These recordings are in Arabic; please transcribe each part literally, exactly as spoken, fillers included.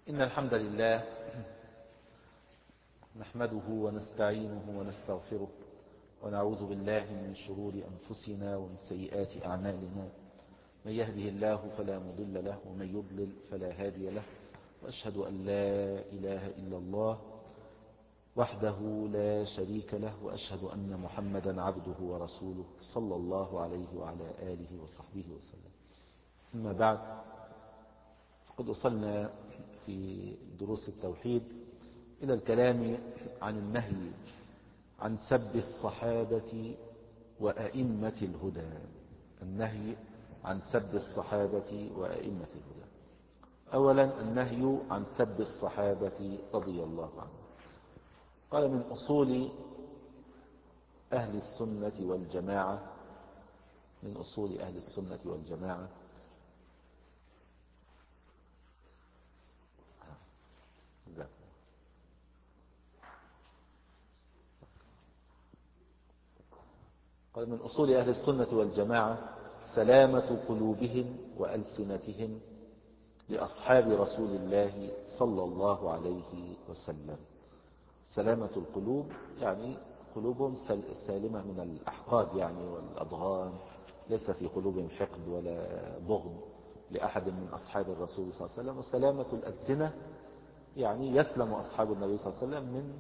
إن الحمد لله نحمده ونستعينه ونستغفره ونعوذ بالله من شرور أنفسنا ومن سيئات أعمالنا. من يهده الله فلا مضل له ومن يضلل فلا هادي له، وأشهد أن لا إله إلا الله وحده لا شريك له، وأشهد أن محمدا عبده ورسوله صلى الله عليه وعلى آله وصحبه وسلم. أما بعد، فقد وصلنا في دروس التوحيد إلى الكلام عن النهي عن سب الصحابة وأئمة الهدى. النهي عن سب الصحابة وأئمة الهدى. أولا، النهي عن سب الصحابة رضي الله عنهم. قال: من أصول أهل السنة والجماعة من أصول أهل السنة والجماعة قال من أصول أهل السنة والجماعة سلامة قلوبهم وألسنتهم لأصحاب رسول الله صلى الله عليه وسلم. سلامة القلوب يعني قلوبهم سالمة من الأحقاد يعني والأضغان، ليس في قلوبهم حقد ولا بغض لأحد من أصحاب الرسول صلى الله عليه وسلم. وسلامة الألسنة يعني يسلم أصحاب النبي صلى الله عليه وسلم من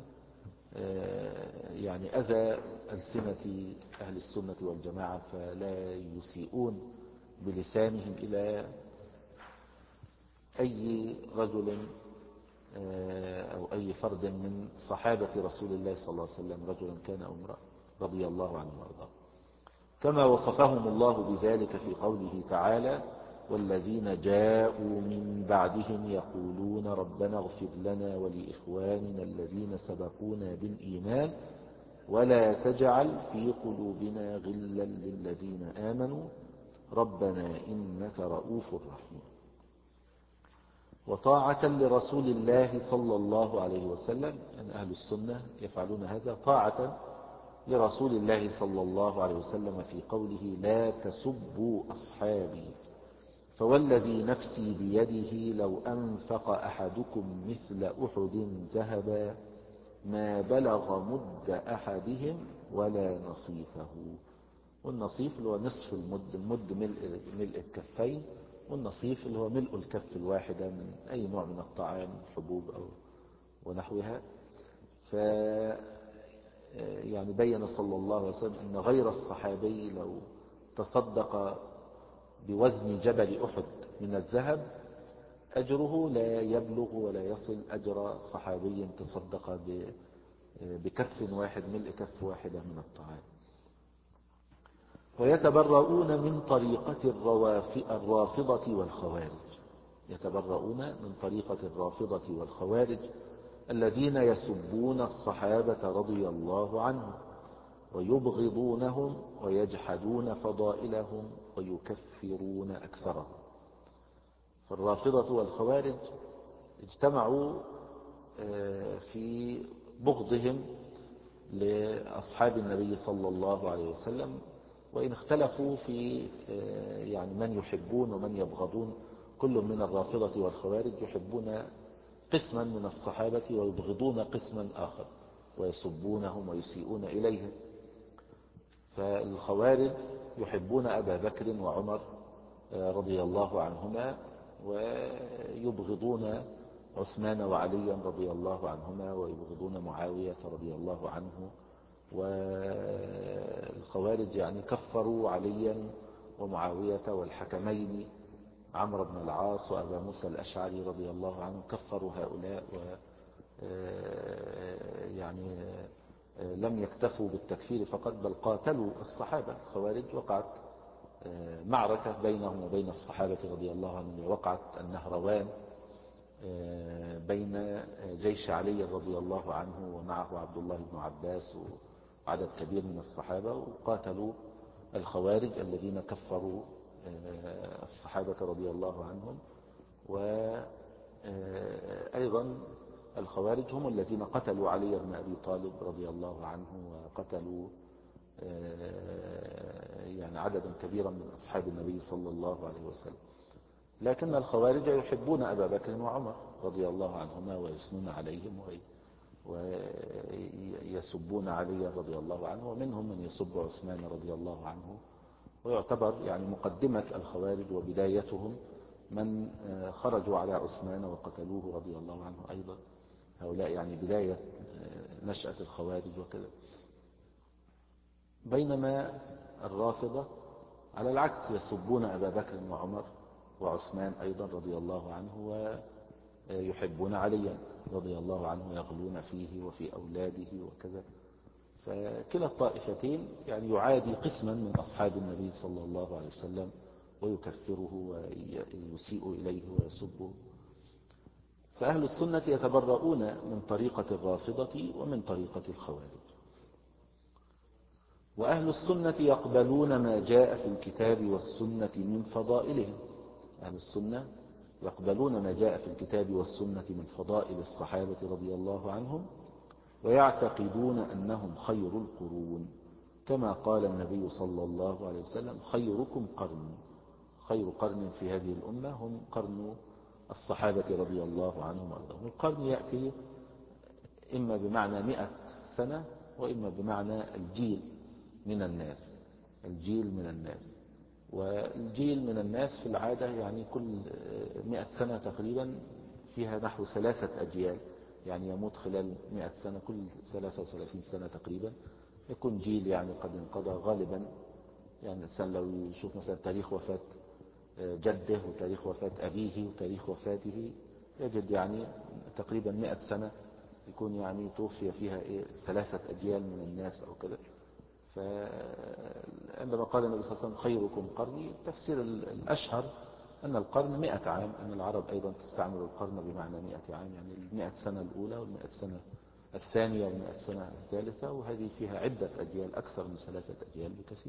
يعني أذى ألسنة أهل السنة والجماعة، فلا يسيئون بلسانهم إلى أي رجل أو أي فرد من صحابة رسول الله صلى الله عليه وسلم، رجلا كان أو امرأة، رضي الله عنه وارضاه، كما وصفهم الله بذلك في قوله تعالى: والذين جاءوا من بعدهم يقولون ربنا اغفر لنا ولإخواننا الذين سبقونا بالإيمان ولا تجعل في قلوبنا غلا للذين آمنوا ربنا إنك رؤوف رحيم. وطاعة لرسول الله صلى الله عليه وسلم، يعني أهل السنة يفعلون هذا طاعة لرسول الله صلى الله عليه وسلم في قوله: لا تسبوا أصحابي فوالذي نفسي بيده لو أنفق أحدكم مثل أحد ذهبا ما بلغ مد أحدهم ولا نصيفه. والنصيف اللي هو نصف المد، المد ملء, ملء الكفين، والنصيف اللي هو ملء الكف الواحدة من أي نوع من الطعام، حبوب أو ونحوها. ف يعني بين صلى الله عليه وسلم أن غير الصحابي لو تصدق بوزن جبل أحد من الذهب أجره لا يبلغ ولا يصل أجر صحابي تصدق بكف واحد، ملء كف واحدة من الطعام. ويتبرؤون من طريقة الرافضة والخوارج يتبرؤون من طريقة الرافضة والخوارج الذين يسبون الصحابة رضي الله عنهم ويبغضونهم ويجحدون فضائلهم ويكفرون أكثرهم. فالرافضة والخوارج اجتمعوا في بغضهم لأصحاب النبي صلى الله عليه وسلم، وإن اختلفوا في يعني من يحبون ومن يبغضون. كل من الرافضة والخوارج يحبون قسما من الصحابة ويبغضون قسما آخر ويسبونهم ويسيئون إليهم. فالخوارج يحبون أبا بكر وعمر رضي الله عنهما ويبغضون عثمان وعليا رضي الله عنهما ويبغضون معاوية رضي الله عنه. والخوارج يعني كفروا عليا ومعاوية والحكمين عمرو بن العاص وأبا موسى الأشعري رضي الله عنه، كفروا هؤلاء و يعني لم يكتفوا بالتكفير فقط، بل قاتلوا الصحابة. الخوارج وقعت معركة بينهم وبين الصحابة رضي الله عنهم، وقعت النهروان بين جيش علي رضي الله عنه ومعه عبد الله بن عباس وعدد كبير من الصحابة، وقاتلوا الخوارج الذين كفروا الصحابة رضي الله عنهم. وأيضا الخوارج هم الذين قتلوا علي بن أبي طالب رضي الله عنه، وقتلوا يعني عددا كبيرا من أصحاب النبي صلى الله عليه وسلم. لكن الخوارج يحبون أبا بكر وعمر رضي الله عنهما ويثنون عليهم ويسبون علي رضي الله عنه، ومنهم من يسب عثمان رضي الله عنه. ويعتبر يعني مقدمة الخوارج وبدايتهم من خرجوا على عثمان وقتلوه رضي الله عنه أيضا. هؤلاء يعني بداية نشأة الخوارج وكذا. بينما الرافضة على العكس يسبون أبا بكر وعمر وعثمان أيضا رضي الله عنه، ويحبون عليا رضي الله عنه ويغلون فيه وفي أولاده وكذا. فكلا الطائفتين يعني يعادي قسما من أصحاب النبي صلى الله عليه وسلم ويكفره ويسيء إليه ويسبه. فأهل السنة يتبرؤون من طريقة الرافضة ومن طريقة الخوارج. وأهل السنة يقبلون ما جاء في الكتاب والسنة من فضائلهم. أهل السنة يقبلون ما جاء في الكتاب والسنة من فضائل الصحابة رضي الله عنهم، ويعتقدون أنهم خير القرون، كما قال النبي صلى الله عليه وسلم: خيركم قرني. خير قرن في هذه الأمة هم قرن الصحابة رضي الله عنهم وأرضاهم. القرن يأتي إما بمعنى مئة سنة وإما بمعنى الجيل من الناس. الجيل من الناس، والجيل من الناس في العادة يعني كل مئة سنة تقريبا فيها نحو ثلاثة أجيال، يعني يموت خلال مئة سنة كل ثلاثة وثلاثين سنة تقريبا يكون جيل يعني قد انقضى غالبا. يعني الإنسان لو يشوف مثلا تاريخ وفاة جده وتاريخ وفاة أبيه وتاريخ وفاته يجد يعني تقريبا مئة سنة يكون يعني توفي فيها إيه ثلاثة أجيال من الناس أو كذا. فعندما قال النبي صلى الله عليه وسلم خيركم قرني، التفسير الأشهر أن القرن مئة عام، أن العرب أيضا تستعمل القرن بمعنى مئة عام، يعني المئة سنة الأولى والمئة سنة الثانية والمئة سنة الثالثة، وهذه فيها عدة أجيال أكثر من ثلاثة أجيال بكثير.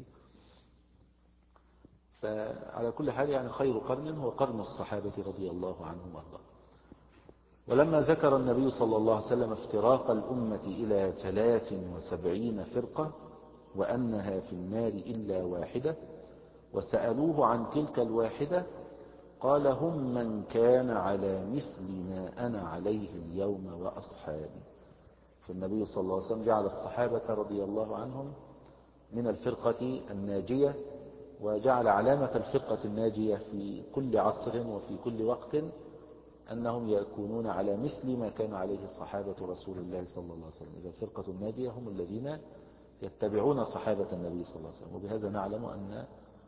فعلى كل حال يعني خير قرن هو قرن الصحابة رضي الله عنهم وارضاهم. ولما ذكر النبي صلى الله عليه وسلم افتراق الأمة إلى ثلاث وسبعين فرقة وأنها في النار إلا واحدة، وسألوه عن تلك الواحدة قال: هم من كان على مثل ما أنا عليه اليوم وأصحابي. فالنبي صلى الله عليه وسلم جعل الصحابة رضي الله عنهم من الفرقة الناجية، وجعل علامة الفرقة الناجية في كل عصر وفي كل وقت أنهم يكونون على مثل ما كان عليه الصحابة رسول الله صلى الله عليه وسلم. إذا الفرقة الناجية هم الذين يتبعون صحابة النبي صلى الله عليه وسلم. وبهذا نعلم أن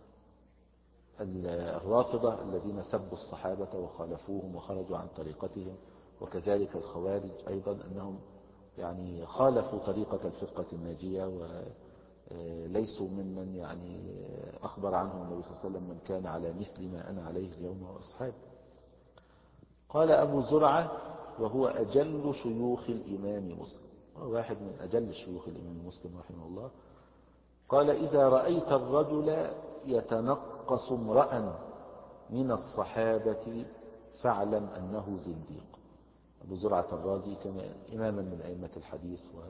الرافضة الذين سبوا الصحابة وخالفوهم وخرجوا عن طريقتهم، وكذلك الخوارج أيضا أنهم يعني خالفوا طريقة الفرقة الناجية وليسوا ممن يعني أخبر عنهم النبي صلى الله عليه وسلم من كان على مثل ما أنا عليه اليوم وأصحابي. قال أبو زرعة وهو أجل شيوخ الإمام مسلم، واحد من أجل شيوخ الإمام مسلم رحمه الله، قال: إذا رأيت الرجل يتنقص امرأ من الصحابة فاعلم أنه زنديق. أبو زرعة الرازي كان إماما من أئمة الحديث و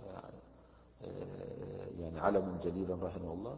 يعني علم جليلا رحمه الله.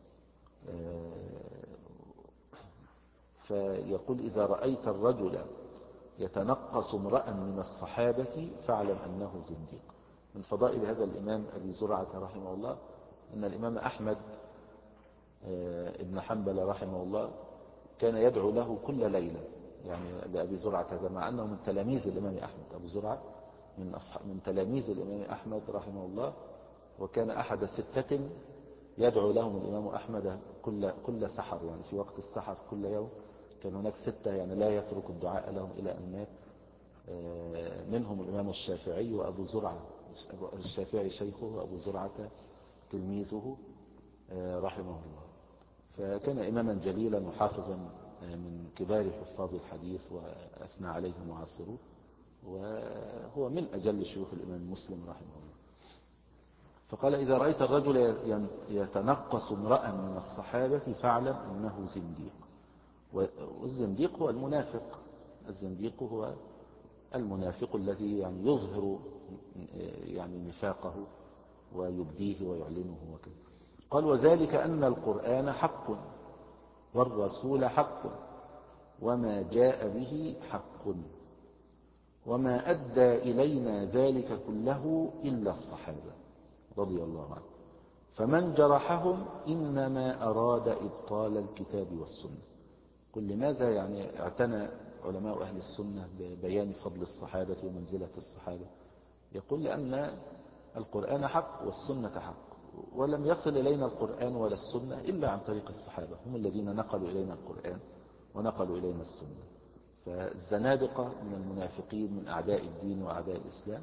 فيقول: إذا رأيت الرجل يتنقص امرأ من الصحابة فاعلم أنه زنديق. من فضائل هذا الإمام أبي زرعة رحمه الله أن الإمام أحمد ابن حنبل رحمه الله كان يدعو له كل ليلة، يعني لأبي زرعة هذا، مع أنه من تلاميذ الإمام أحمد. أبو زرعة من, أصحاب من تلاميذ الإمام أحمد رحمه الله، وكان أحد ستة يدعو لهم الإمام أحمد كل, كل سحر، يعني في وقت السحر كل يوم كان هناك ستة يعني لا يترك الدعاء لهم إلى أن مات. منهم الإمام الشافعي وأبو زرعة. الشافعي شيخه وأبو زرعة تلميذه رحمه الله. فكان إماما جليلا وحافظا من كبار حفاظ الحديث وأثنى عليه معاصروه، وهو من أجل شيوخ الإمام مسلم رحمه الله. فقال: إذا رأيت الرجل يتنقص امرأ من الصحابة فاعلم أنه زنديق. والزنديق هو المنافق. الزنديق هو المنافق الذي يعني يظهر يعني نفاقه ويبديه ويعلنه وكذا. قال: وذلك أن القرآن حق والرسول حق وما جاء به حق، وما أدى إلينا ذلك كله إلا الصحابة رضي الله عنهم، فمن جرحهم إنما أراد إبطال الكتاب والسنة. قل لماذا يعني اعتنى علماء أهل السنة ببيان فضل الصحابة ومنزلة الصحابة؟ يقول لأن القرآن حق والسنة حق، ولم يصل إلينا القرآن ولا السنة إلا عن طريق الصحابة، هم الذين نقلوا إلينا القرآن ونقلوا إلينا السنة. فالزنادقة من المنافقين من أعداء الدين وأعداء الإسلام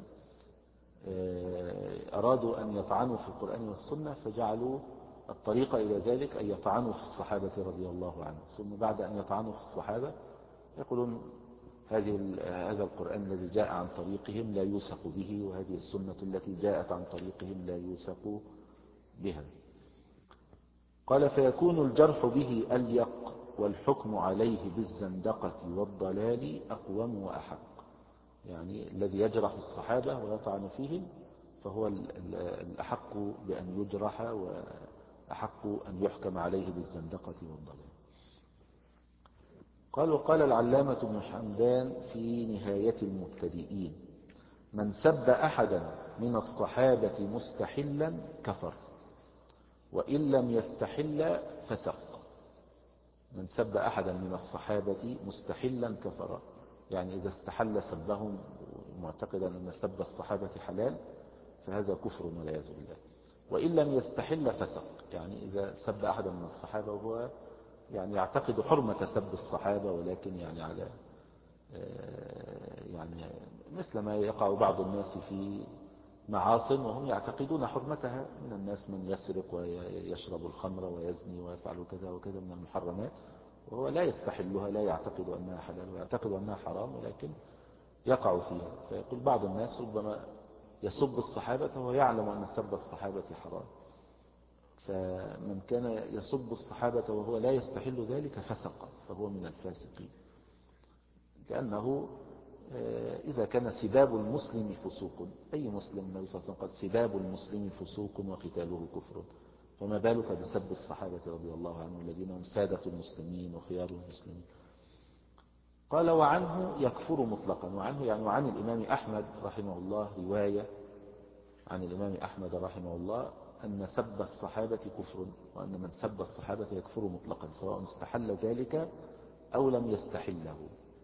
أرادوا أن يطعنوا في القرآن والسنة، فجعلوا الطريقة إلى ذلك أن يطعنوا في الصحابة رضي الله عنهم، ثم بعد أن يطعنوا في الصحابة يقولون هذه هذا القرآن الذي جاء عن طريقهم لا يوثق به، وهذه السنة التي جاءت عن طريقهم لا يوثق بها. قال فيكون الجرح به أليق، والحكم عليه بالزندقة والضلال أقوم وأحق. يعني الذي يجرح الصحابة ويطعن فيهم فهو الأحق بأن يجرح، وأحق أن يحكم عليه بالزندقة والضلال. قال وقال العلامة ابن حمدان في نهاية المبتدئين: من سب أحدا من الصحابة مستحلا كفر، وإن لم يستحل فسق. من سب أحدا من الصحابة مستحلا كفر، يعني إذا استحل سبهم معتقدا أن سب الصحابة حلال فهذا كفر والعياذ بالله. وإن لم يستحل فسق، يعني إذا سب أحدا من الصحابة وهو يعني يعتقد حرمة سب الصحابة، ولكن يعني على يعني مثل ما يقع بعض الناس في معاصٍ وهم يعتقدون حرمتها، من الناس من يسرق ويشرب الخمر ويزني ويفعل كذا وكذا من المحرمات، وهو لا يستحلها، لا يعتقد أنها حلال ويعتقد أنها حرام، ولكن يقع فيها. فيقول بعض الناس ربما يسب الصحابة وهو يعلم أن سب الصحابة حرام، فمن كان يسب الصحابة وهو لا يستحل ذلك فسق، فهو من الفاسقين، لأنه إذا كان سباب المسلم فسوق، أي مسلم النبي صلى الله عليه وسلم قال سباب المسلم فسوق وقتاله كفر، فما بالك بسب الصحابة رضي الله عنهم الذين هم سادة المسلمين وخيار المسلمين. قال وعنه يكفر مطلقا، وعنه يعني وعن الإمام أحمد رحمه الله رواية عن الإمام أحمد رحمه الله أن سب الصحابة كفر، وأن من سب الصحابة يكفر مطلقا سواء استحل ذلك أو لم يستحله.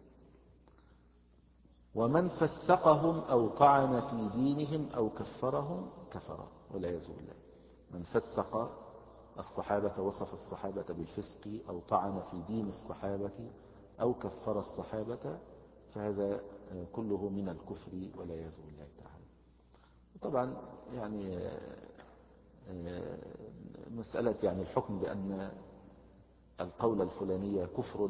ومن فسقهم أو طعن في دينهم أو كفرهم كفر والعياذ بالله. من فسق الصحابة وصف الصحابة بالفسق أو طعن في دين الصحابة أو كفر الصحابة فهذا كله من الكفر والعياذ بالله تعالى. طبعا يعني مسألة يعني الحكم بأن القول الفلاني كفر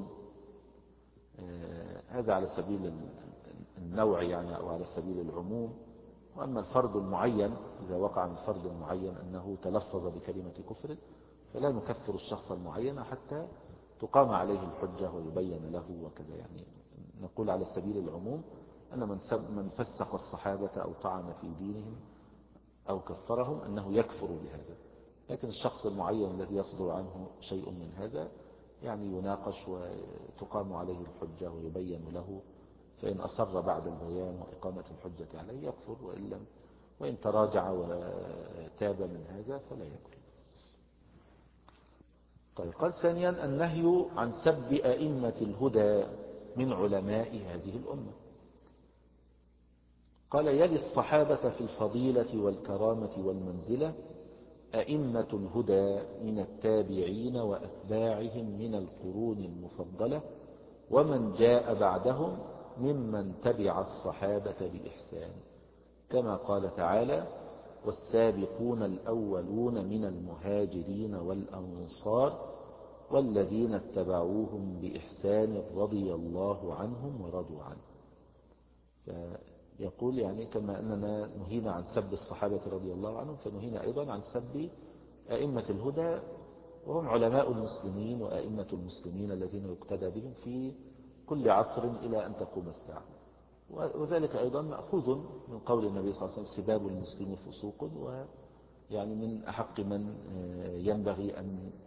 هذا على سبيل النوع يعني أو على سبيل العموم، وأما الفرد المعين إذا وقع من فرد المعين أنه تلفظ بكلمة كفر فلا نكفر الشخص المعين حتى تقام عليه الحجة ويبين له وكذا. يعني نقول على سبيل العموم أن من من فسق الصحابة أو طعن في دينهم أو كفرهم أنه يكفر بهذا، لكن الشخص المعين الذي يصدر عنه شيء من هذا يعني يناقش وتقام عليه الحجة ويبين له، فإن أصر بعد البيان وإقامة الحجة عليه يكفر، وإن لم وإن تراجع وتاب من هذا فلا يكفر. طيب قال ثانيا النهي عن سب أئمة الهدى من علماء هذه الأمة. قال يلي الصحابة في الفضيلة والكرامة والمنزلة أئمة الهدى من التابعين وأتباعهم من القرون المفضلة، ومن جاء بعدهم ممن تبع الصحابة بإحسان، كما قال تعالى والسابقون الأولون من المهاجرين والأنصار والذين اتبعوهم بإحسان رضي الله عنهم ورضوا عنه. يقول يعني كما أننا نهينا عن سب الصحابة رضي الله عنهم فنهينا أيضا عن سب أئمة الهدى، وهم علماء المسلمين وأئمة المسلمين الذين يقتدى بهم في كل عصر إلى أن تقوم الساعة. وذلك أيضا مأخوذ من قول النبي صلى الله عليه وسلم سباب المسلم فسوق، ويعني من أحق من ينبغي أن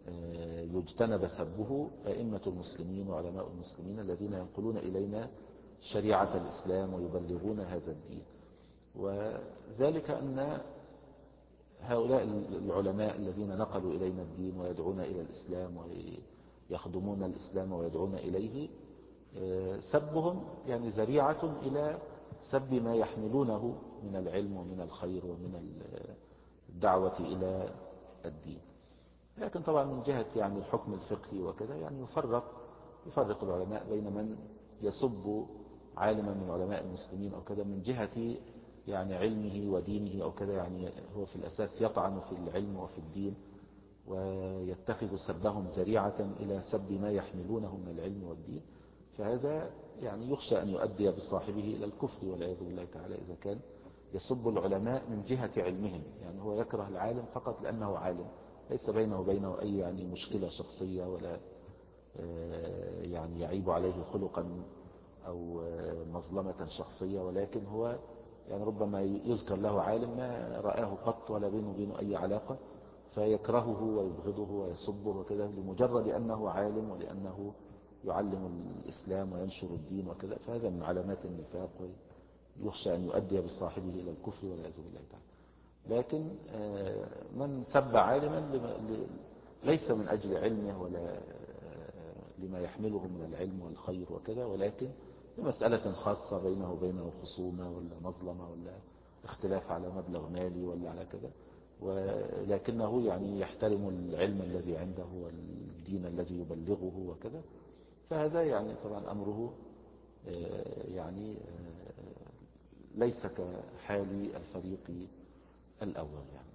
يجتنب سبه أئمة المسلمين وعلماء المسلمين الذين ينقلون إلينا شريعة الإسلام ويبلغون هذا الدين. وذلك أن هؤلاء العلماء الذين نقلوا إلينا الدين ويدعون إلى الإسلام ويخدمون الإسلام ويدعون إليه، سبهم يعني ذريعة إلى سب ما يحملونه من العلم ومن الخير ومن الدعوة إلى الدين. لكن طبعا من جهة يعني الحكم الفقهي وكذا يعني يفرق يفرق العلماء بين من يسب عالما من علماء المسلمين أو كذا من جهة يعني علمه ودينه أو كذا، يعني هو في الأساس يطعن في العلم وفي الدين ويتخذ سبهم ذريعة إلى سب ما يحملونه من العلم والدين، فهذا يعني يخشى أن يؤدي بصاحبه إلى الكفر والعياذ بالله تعالى إذا كان يسب العلماء من جهة علمهم. يعني هو يكره العالم فقط لأنه عالم، ليس بينه وبينه أي يعني مشكلة شخصية ولا يعني يعيب عليه خلقا أو مظلمة شخصية، ولكن هو يعني ربما يذكر له عالم ما رآه قط ولا بينه وبينه أي علاقة فيكرهه ويبغضه ويسبه وكذا لمجرد أنه عالم ولأنه يعلم الإسلام وينشر الدين وكذا، فهذا من علامات النفاق ويخشى أن يؤدي بصاحبه إلى الكفر والعياذ بالله تعالى. لكن من سب عالما ليس من أجل علمه ولا لما يحمله من العلم والخير وكذا، ولكن لمسألة خاصة بينه وبينه خصومة ولا مظلمة ولا اختلاف على مبلغ مالي ولا على كذا، ولكنه يعني يحترم العلم الذي عنده والدين الذي يبلغه وكذا، فهذا يعني طبعا أمره يعني ليس كحال الفريق الأول. يعني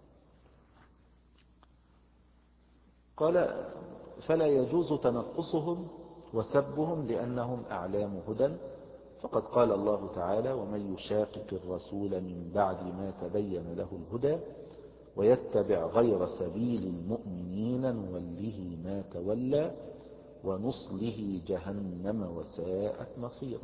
قال فلا يجوز تنقصهم وسبهم لأنهم أعلام هدى، فقد قال الله تعالى ومن يشاقق الرسول من بعد ما تبين له الهدى ويتبع غير سبيل المؤمنين نوله ما تولى ونصله جهنم وساءت مصيرا.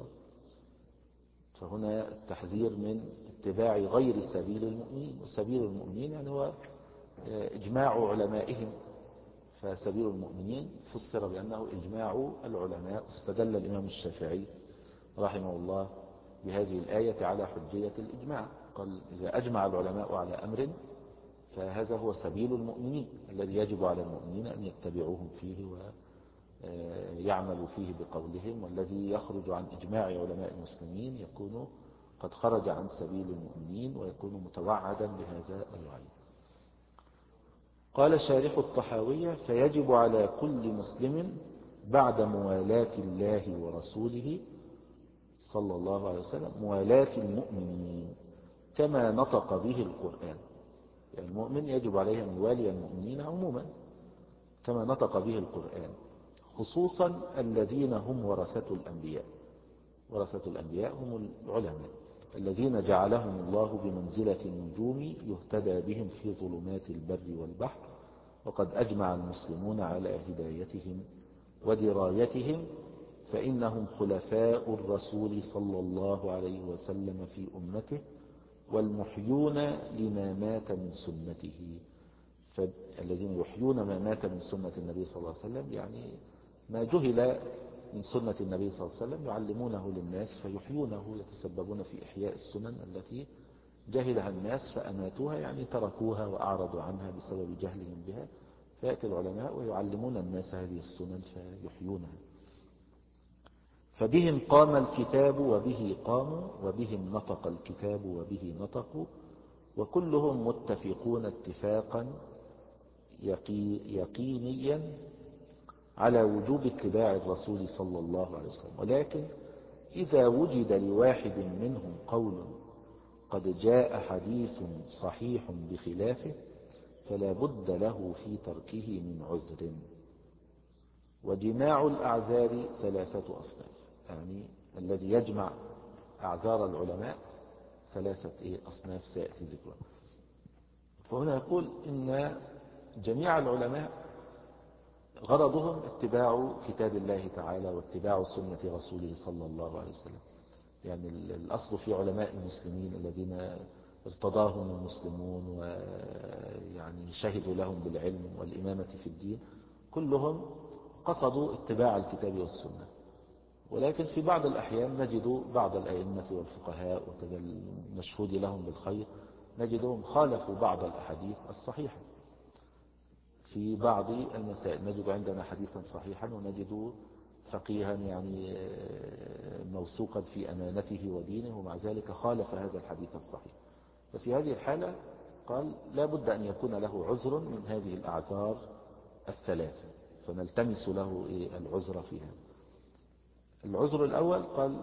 فهنا التحذير من اتباع غير سبيل المؤمنين، وسبيل المؤمنين يعني هو إجماع علمائهم، فسبيل المؤمنين فسر بأنه إجماع العلماء. استدل الإمام الشافعي رحمه الله بهذه الآية على حجية الإجماع، قال إذا أجمع العلماء على أمر فهذا هو سبيل المؤمنين الذي يجب على المؤمنين أن يتبعوهم فيه ويعملوا فيه بقولهم، والذي يخرج عن إجماع علماء المسلمين يكون قد خرج عن سبيل المؤمنين ويكون متوعدا بهذا الوعيد. قال شارح الطحاوية فيجب على كل مسلم بعد موالاة الله ورسوله صلى الله عليه وسلم موالاة المؤمنين كما نطق به القرآن. يعني المؤمن يجب عليه أن يوالي المؤمنين عموما كما نطق به القرآن، خصوصا الذين هم ورثة الأنبياء. ورثة الأنبياء هم العلماء الذين جعلهم الله بمنزلة النجوم يهتدى بهم في ظلمات البر والبحر، وقد أجمع المسلمون على هدايتهم ودرايتهم، فإنهم خلفاء الرسول صلى الله عليه وسلم في أمته والمحيون لما مات من سنته. فالذين يحيون ما مات من سنة النبي صلى الله عليه وسلم يعني ما جهل من سنة النبي صلى الله عليه وسلم يعلمونه للناس فيحيونه، يتسببون في إحياء السنن التي جهلها الناس فأماتوها، يعني تركوها وأعرضوا عنها بسبب جهلهم بها، فيأتي العلماء ويعلمون الناس هذه السنن فيحيونها. فبهم قام الكتاب وبه قاموا وبهم نطق الكتاب وبه نطقوا، وكلهم متفقون اتفاقا يقينيا على وجوب اتباع الرسول صلى الله عليه وسلم. ولكن إذا وجد لواحد منهم قول قد جاء حديث صحيح بخلافه فلا بد له في تركه من عذر. وجماع الأعذار ثلاثة أصناف، يعني الذي يجمع أعذار العلماء ثلاثة أصناف سيأتي ذكرها. فهنا يقول إن جميع العلماء غرضهم اتباع كتاب الله تعالى واتباع سنة رسوله صلى الله عليه وسلم. يعني الأصل في علماء المسلمين الذين ارتضاهم المسلمون ويعني شهدوا لهم بالعلم والإمامة في الدين كلهم قصدوا اتباع الكتاب والسنة. ولكن في بعض الأحيان نجد بعض الأئمة والفقهاء وكذا المشهود لهم بالخير نجدهم خالفوا بعض الأحاديث الصحيحة في بعض المسائل. نجد عندنا حديثا صحيحا ونجد فقيها يعني موثوقا في أمانته ودينه، ومع ذلك خالف هذا الحديث الصحيح. ففي هذه الحالة قال لا بد أن يكون له عذر من هذه الأعذار الثلاثة، فنلتمس له العذر فيها. العذر الأول قال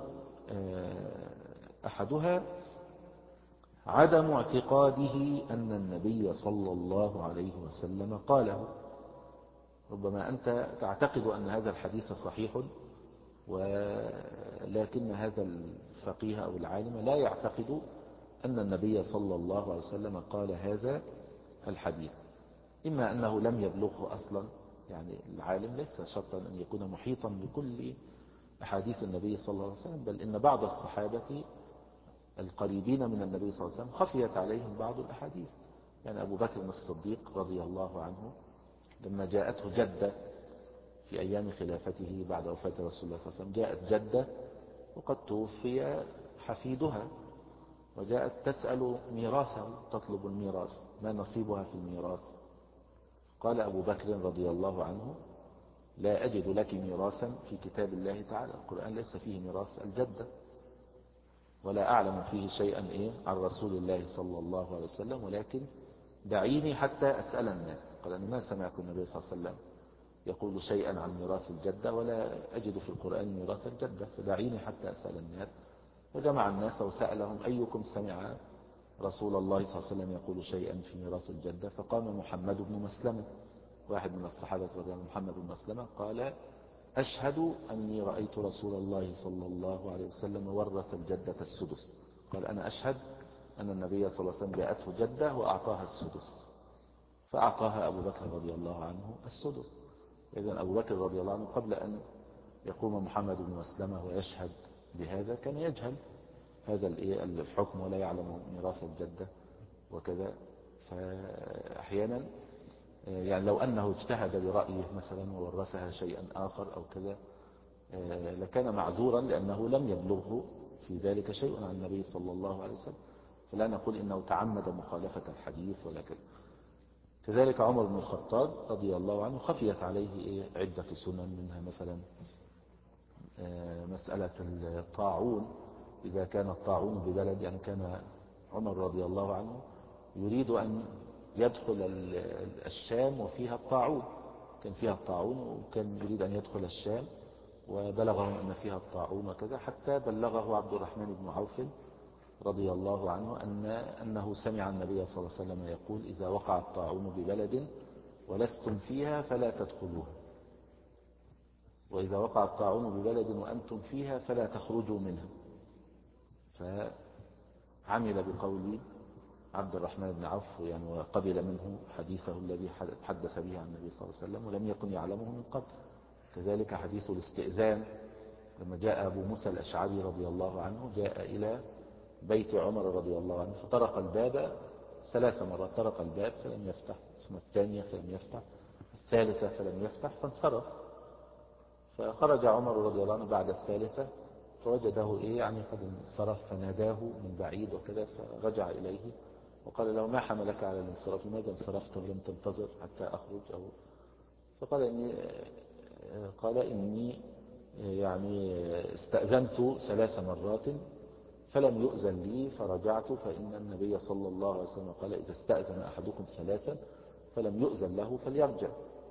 أحدها عدم اعتقاده أن النبي صلى الله عليه وسلم قاله. ربما أنت تعتقد أن هذا الحديث صحيح، ولكن هذا الفقيه أو العالم لا يعتقد أن النبي صلى الله عليه وسلم قال هذا الحديث. إما أنه لم يبلغه أصلا، يعني العالم ليس شرطا أن يكون محيطا بكل أحاديث النبي صلى الله عليه وسلم، بل إن بعض الصحابة القريبين من النبي صلى الله عليه وسلم خفيت عليهم بعض الأحاديث. يعني أبو بكر الصديق رضي الله عنه لما جاءته جدة في أيام خلافته بعد وفاة رسول الله صلى الله عليه وسلم، جاءت جدة وقد توفي حفيدها، وجاءت تسأل ميراثه، تطلب الميراث، ما نصيبها في الميراث. قال أبو بكر رضي الله عنه لا أجد لك ميراثا في كتاب الله تعالى، القرآن ليس فيه ميراث الجدة، ولا أعلم فيه شيئا إيه عن رسول الله صلى الله عليه وسلم، ولكن دعيني حتى أسأل الناس. قال أنا ما سمعت النبي صلى الله عليه وسلم يقول شيئا عن ميراث الجدة، ولا أجد في القرآن ميراث الجدة، فدعيني حتى أسأل الناس. فجمع الناس وسألهم أيكم سمع رسول الله صلى الله عليه وسلم يقول شيئا في ميراث الجدة؟ فقام محمد بن مسلمة، واحد من الصحابة رضي الله عنهم، محمد بن مسلمة، قال أشهد أني رأيت رسول الله صلى الله عليه وسلم ورث الجدة السدس. قال أنا أشهد أن النبي صلى الله عليه وسلم جاءته جدة وأعطاها السدس، فأعطاها أبو بكر رضي الله عنه السدس. إذن أبو بكر رضي الله عنه قبل أن يقوم محمد بن مسلمة ويشهد بهذا كان يجهل هذا الحكم ولا يعلم ميراث الجدة وكذا. فأحيانا يعني لو أنه اجتهد برأيه مثلا وورثها شيئا آخر أو كذا لكان معذورا، لأنه لم يبلغه في ذلك شيء عن النبي صلى الله عليه وسلم، فلا نقول إنه تعمد مخالفة الحديث ولا كذا. كذلك عمر بن الخطاب رضي الله عنه خفيت عليه عدة سنن، منها مثلا مسألة الطاعون. إذا كان الطاعون ببلد، يعني كان عمر رضي الله عنه يريد أن يدخل الشام وفيها الطاعون، كان فيها الطاعون وكان يريد أن يدخل الشام، وبلغه أن فيها الطاعون وكذا، حتى بلغه عبد الرحمن بن عوف رضي الله عنه أن أنه سمع النبي صلى الله عليه وسلم يقول إذا وقع الطاعون ببلد ولستم فيها فلا تدخلوها، وإذا وقع الطاعون ببلد وأنتم فيها فلا تخرجوا منها. فعمل بقول عبد الرحمن بن عوف يعني، وقبل منه حديثه الذي حدث به عن النبي صلى الله عليه وسلم ولم يكن يعلمه من قبل. كذلك حديث الاستئذان، لما جاء أبو موسى الأشعري رضي الله عنه جاء إلى بيت عمر رضي الله عنه فطرق الباب ثلاث مرات، طرق الباب فلم يفتح، ثم الثانية فلم يفتح، الثالثة فلم يفتح، فانصرف. فخرج عمر رضي الله عنه بعد الثالثة فوجده إيه يعني قد انصرف، فناداه من بعيد وكذا، فرجع إليه وقال له ما حملك على الانصراف، لماذا انصرفت ولم تنتظر حتى أخرج؟ أو فقال إني قال إني يعني استأذنت ثلاث مرات فلم يؤذن لي فرجعت، فإن النبي صلى الله عليه وسلم قال إذا استأذن أحدكم ثلاثا فلم يؤذن له فليرجع.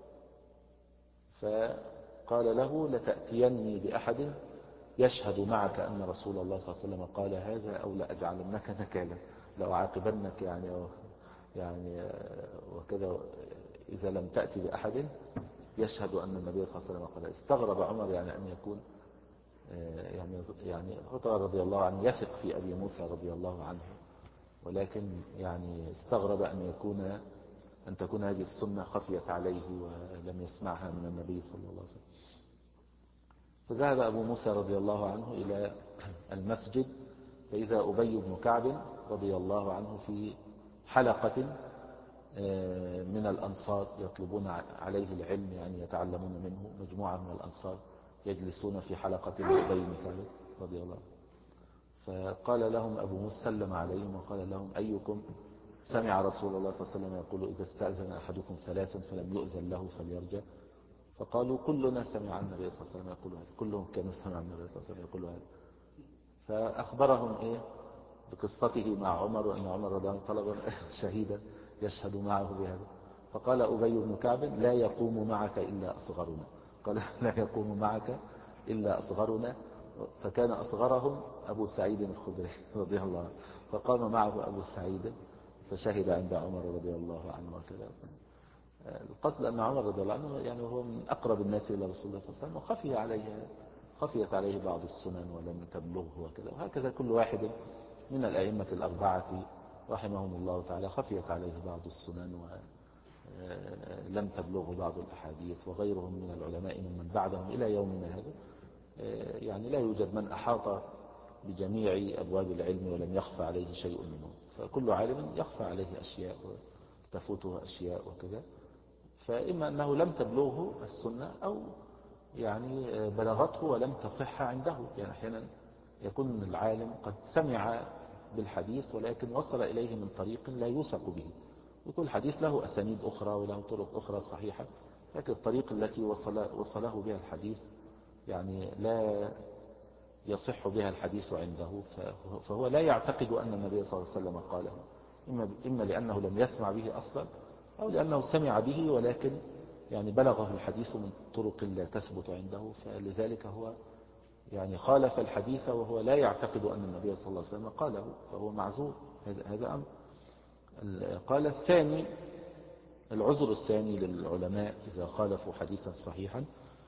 فقال له لتأتيني بأحد يشهد معك أن رسول الله صلى الله عليه وسلم قال هذا، أو لأجعلنك نكالا، لو عاقبنك يعني يعني وكذا إذا لم تأتي بأحد يشهد أن النبي صلى الله عليه وسلم قال. استغرب عمر يعني أن يكون يعني يعني عطاء رضي الله عنه يثق في أبي موسى رضي الله عنه، ولكن يعني استغرب أن يكون أن تكون هذه السنة خفيت عليه ولم يسمعها من النبي صلى الله عليه وسلم. فذهب أبو موسى رضي الله عنه إلى المسجد، فإذا أبي بن كعب رضي الله عنه في حلقة من الأنصار يطلبون عليه العلم، يعني يتعلمون منه. مجموعة من الأنصار يجلسون في حلقة أبي بن كعب رضي الله عنه، فقال لهم أبو موسى سلم عليهم وقال لهم: أيكم سمع رسول الله صلى الله عليه وسلم يقول إذا استأذن أحدكم ثلاثا فلم يؤذن له فليرجع؟ فقالوا: كلنا سمع النبي صلى الله عليه وسلم يقول هذا. كلهم كانوا سمع النبي صلى الله عليه وسلم يقول هذا. فأخبرهم إيه بقصته مع عمر، وأن عمر رضي الله عنه طلب شهيدا يشهد معه بهذا. فقال أبي بن كعب: لا يقوم معك إلا أصغرنا. قال: لا يقوم معك إلا أصغرنا. فكان أصغرهم أبو سعيد الخدري رضي الله عنه، فقام معه أبو سعيد فشهد عند عمر رضي الله عنه وكذا. القصد أن عمر رضي الله عنه يعني هو من أقرب الناس إلى رسول الله صلى الله عليه وسلم، وخفي عليه خفيت عليه بعض السنن ولم تبلغه وكذا. وهكذا كل واحد من الأئمة الأربعة رحمهم الله تعالى خفيت عليه بعض السنن ولم تبلغه بعض الأحاديث. وغيرهم من العلماء ممن بعدهم إلى يومنا هذا يعني لا يوجد من أحاط بجميع أبواب العلم ولم يخفى عليه شيء منه. فكل عالم يخفى عليه أشياء وتفوته أشياء وكذا. فإما أنه لم تبلغه السنة أو يعني بلغته ولم تصح عنده. يعني أحيانا يكون العالم قد سمع بالحديث ولكن وصل إليه من طريق لا يوثق به. وكل حديث له أسانيد أخرى وله طرق أخرى صحيحة، لكن الطريق التي وصل وصله بها الحديث يعني لا يصح بها الحديث عنده، فهو لا يعتقد أن النبي صلى الله عليه وسلم قاله، إما لأنه لم يسمع به أصلا أو لأنه سمع به ولكن يعني بلغه الحديث من طرق لا تثبت عنده، فلذلك هو يعني خالف الحديث وهو لا يعتقد أن النبي صلى الله عليه وسلم قاله، فهو معذور. هذا أمر. قال الثاني، العذر الثاني للعلماء إذا خالفوا حديثا صحيحا: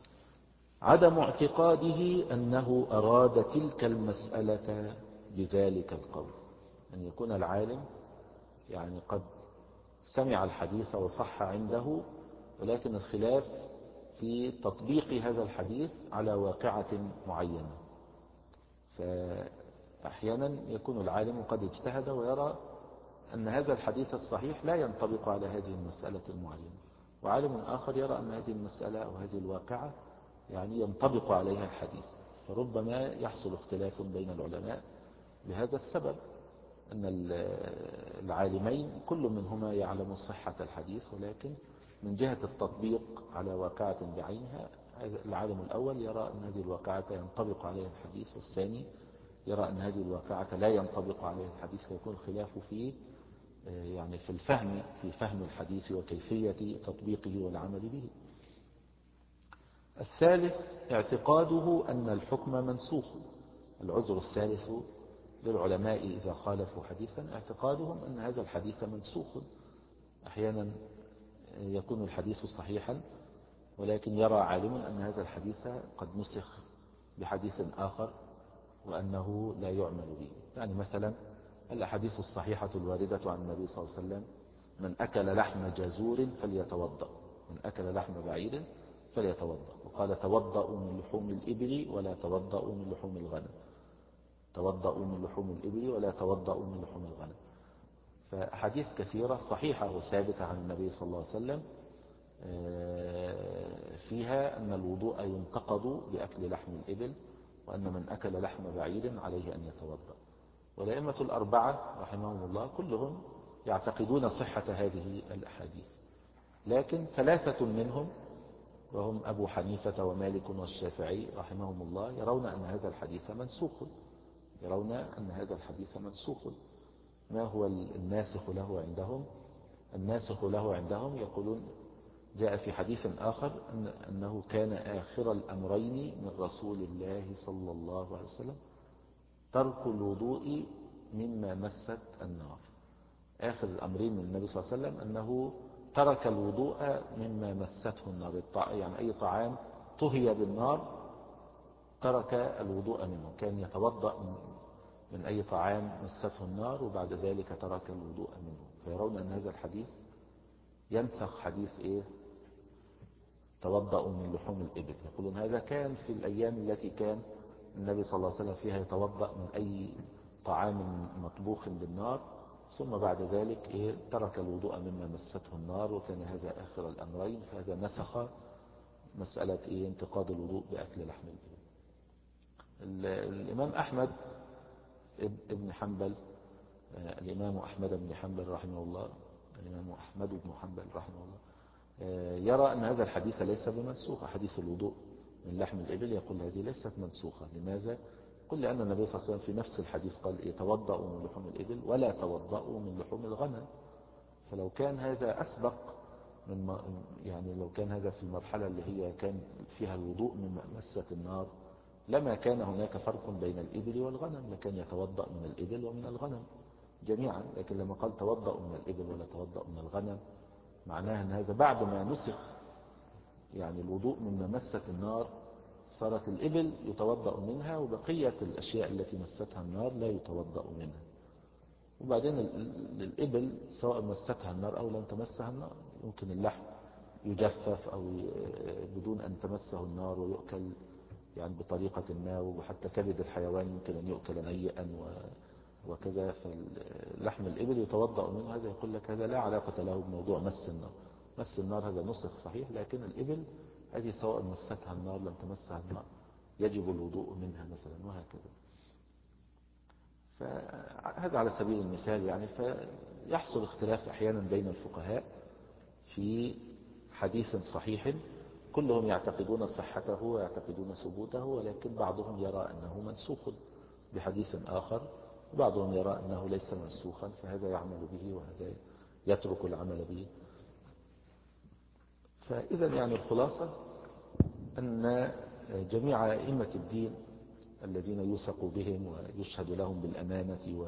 عدم اعتقاده أنه أراد تلك المسألة بذلك القول. أن يكون العالم يعني قد سمع الحديث وصح عنده، ولكن الخلاف في تطبيق هذا الحديث على واقعة معينة. فأحيانا يكون العالم قد اجتهد ويرى أن هذا الحديث الصحيح لا ينطبق على هذه المسألة المعينة، وعالم آخر يرى أن هذه المسألة أو هذه الواقعة يعني ينطبق عليها الحديث. فربما يحصل اختلاف بين العلماء لهذا السبب، أن العالمين كل منهما يعلم صحة الحديث، ولكن من جهة التطبيق على واقعة بعينها العالم الأول يرى أن هذه الواقعة ينطبق عليها الحديث، والثاني يرى أن هذه الواقعة لا ينطبق عليها الحديث، فيكون الخلاف فيه يعني في الفهم في فهم الحديث وكيفية تطبيقه والعمل به. الثالث اعتقاده أن الحكم منسوخ. العذر الثالث للعلماء إذا خالفوا حديثا اعتقادهم أن هذا الحديث منسوخ. أحيانا يكون الحديث صحيحا ولكن يرى عالم أن هذا الحديث قد نسخ بحديث آخر وأنه لا يعمل به. يعني مثلا الأحاديث الصحيحة الواردة عن النبي صلى الله عليه وسلم: من أكل لحم جزور فليتوضأ، من أكل لحم بعير فليتوضأ. وقال: توضأوا من لحوم الإبل ولا توضأوا من لحوم الغنم، توضأوا من لحوم الإبل ولا توضأوا من لحوم الغنم. فأحاديث كثيرة صحيحة وثابتة عن النبي صلى الله عليه وسلم فيها أن الوضوء ينتقض بأكل لحم الإبل، وأن من أكل لحم بعير عليه أن يتوضأ. والأئمة الأربعة رحمهم الله كلهم يعتقدون صحة هذه الأحاديث، لكن ثلاثة منهم وهم أبو حنيفة ومالك والشافعي رحمهم الله يرون أن هذا الحديث منسوخ، يرون أن هذا الحديث منسوخ. ما هو الناسخ له عندهم؟ الناسخ له عندهم يقولون: جاء في حديث آخر أن أنه كان آخر الأمرين من رسول الله صلى الله عليه وسلم ترك الوضوء مما مست النار. آخر الأمرين من النبي صلى الله عليه وسلم أنه ترك الوضوء مما مسته النار، يعني أي طعام طهي بالنار ترك الوضوء منه، كان يتوضأ من أي طعام مسته النار وبعد ذلك ترك الوضوء منه. فيرون أن هذا الحديث ينسخ حديث إيه؟ توضأ من لحوم الإبل. يقولون هذا كان في الأيام التي كان النبي صلى الله عليه وسلم فيها يتوضأ من أي طعام مطبوخ بالنار ثم بعد ذلك إيه ترك الوضوء مما مسته النار، وكان هذا آخر الأمرين، فهذا نسخ مسألة إيه انتقاد الوضوء بأكل لحم الإبل. الإمام أحمد ابن حنبل، الإمام أحمد بن حنبل رحمه الله، الإمام أحمد بن حنبل رحمه الله يرى أن هذا الحديث ليس بمنسوخ، حديث الوضوء من لحم الإبل، يقول هذه ليست منسوخة. لماذا؟ قل لأن النبي صلى الله عليه وسلم في نفس الحديث قال يتوضأوا من لحوم الإبل ولا توضأوا من لحوم الغنم. فلو كان هذا أسبق من يعني لو كان هذا في المرحلة اللي هي كان فيها الوضوء من مسة النار لما كان هناك فرق بين الإبل والغنم، لكن يتوضأ من الإبل ومن الغنم جميعا. لكن لما قال توضأ من الإبل ولا توضأ من الغنم، معناها أن هذا بعد ما نسخ يعني الوضوء من مسة النار، صارت الإبل يتوضأ منها وبقية الأشياء التي مستها النار لا يتوضأ منها. وبعدين الإبل سواء مستها النار أو لم تمسها النار، يمكن اللحم يجفف أو بدون أن تمسه النار ويؤكل يعني بطريقة ما، وحتى كبد الحيوان يمكن أن يؤكل نيئا وكذا. فلحم الإبل يتوضأ منه، هذا يقول لك هذا لا علاقة له بموضوع مس النار. مس النار هذا نسخ صحيح، لكن الإبل هذه سواء مستها النار لم تمسها النار يجب الوضوء منها مثلا، وهكذا. فهذا على سبيل المثال يعني. فيحصل اختلاف أحيانا بين الفقهاء في حديث صحيح كلهم يعتقدون صحته ويعتقدون ثبوته، ولكن بعضهم يرى أنه منسوخ بحديث آخر، وبعضهم يرى أنه ليس منسوخا، فهذا يعمل به وهذا يترك العمل به. فإذا يعني الخلاصة أن جميع أئمة الدين الذين يوثق بهم ويشهد لهم بالأمانة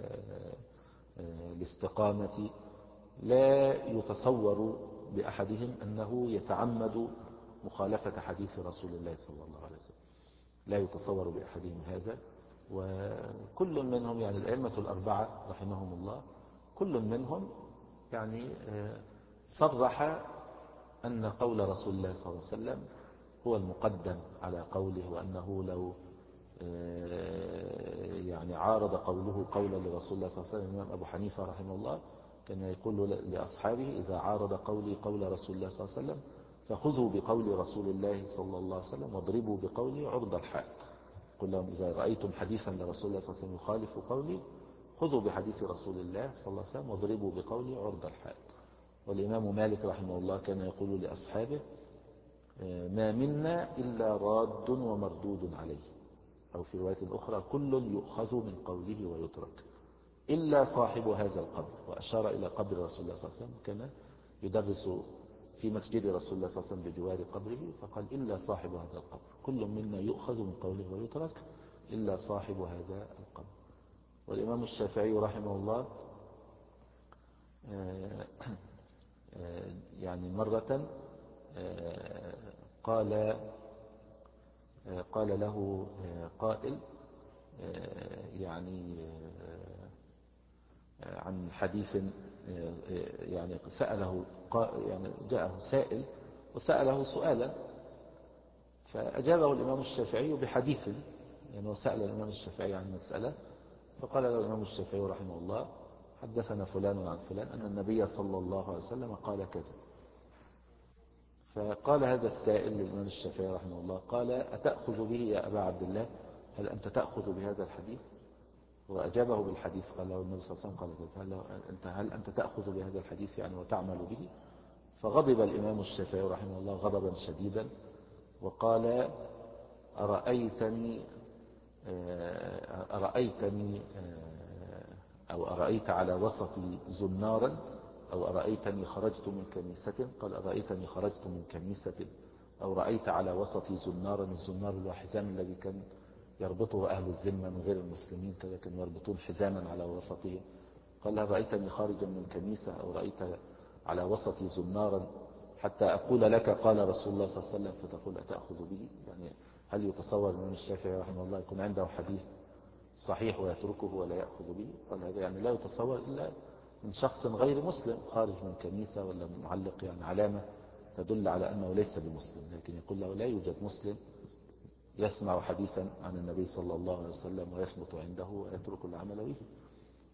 والاستقامة لا يتصور بأحدهم أنه يتعمد مخالفة حديث رسول الله صلى الله عليه وسلم، لا يتصور بأحدهم هذا. وكل منهم يعني الأئمة الأربعة رحمهم الله كل منهم يعني صرح أن قول رسول الله صلى الله عليه وسلم هو المقدم على قوله، وأنه لو يعني عارض قوله قولا لرسول الله صلى الله عليه وسلم. الإمام أبو حنيفة رحمه الله كان يقول لأصحابه إذا عارض قولي قول رسول الله صلى الله عليه وسلم فخذوا بقول رسول الله صلى الله عليه وسلم واضربوا بقولي عرض الحائط. قل لهم إذا رأيتم حديثا لرسول الله صلى الله عليه وسلم يخالف قولي خذوا بحديث رسول الله صلى الله عليه وسلم واضربوا بقولي عرض الحائط. والإمام مالك رحمه الله كان يقول لأصحابه ما منا إلا راد ومردود عليه، أو في رواية أخرى كل يؤخذ من قوله ويترك إلا صاحب هذا القبر. وأشار إلى قبر رسول الله صلى الله عليه وسلم، كان يدرس في مسجد رسول الله صلى الله عليه وسلم بجوار قبره، فقال إلا صاحب هذا القبر، كل منا يؤخذ من قوله ويترك إلا صاحب هذا القبر. والإمام الشافعي رحمه الله يعني مرة قال قال له قائل يعني عن حديث يعني سأله يعني جاءه سائل وسأله سؤالا، فأجابه الإمام الشافعي بحديث، يعني وسأل الإمام الشافعي عن مسألة، فقال له الإمام الشافعي رحمه الله حدثنا فلان عن فلان أن النبي صلى الله عليه وسلم قال كذا. فقال هذا السائل للإمام الشافعي رحمه الله قال أتأخذ به يا أبا عبد الله، هل أنت تأخذ بهذا الحديث؟ وأجابه بالحديث. قال له النبي صلى الله عليه وسلم قال كذا، أنت هل أنت تأخذ بهذا الحديث يعني وتعمل به؟ فغضب الإمام الشافعي رحمه الله غضبا شديدا وقال أرأيتني أرأيتني أو أرأيت على وسطي زنارا أو أرأيتني خرجت من كنيسة؟ قال أرأيتني خرجت من كنيسة أو رأيت على وسطي زنارا. الزنار هو حزام الذي كان يربطه أهل الذمة من غير المسلمين، كذا كانوا يربطون حزاما على وسطهم. قال هل رأيتني خارجا من كنيسة أو رأيت على وسطي زنارا حتى أقول لك قال رسول الله صلى الله عليه وسلم فتقول أتأخذ به؟ يعني هل يتصور الإمام الشافعي رحمه الله يكون عنده حديث صحيح ويتركه ولا يأخذ به؟ قال هذا يعني لا يتصور إلا من شخص غير مسلم خارج من كنيسة ولا معلق يعني علامة تدل على أنه ليس بمسلم. لكن يقول له لا يوجد مسلم يسمع حديثا عن النبي صلى الله عليه وسلم ويثبت عنده ويترك العمل به.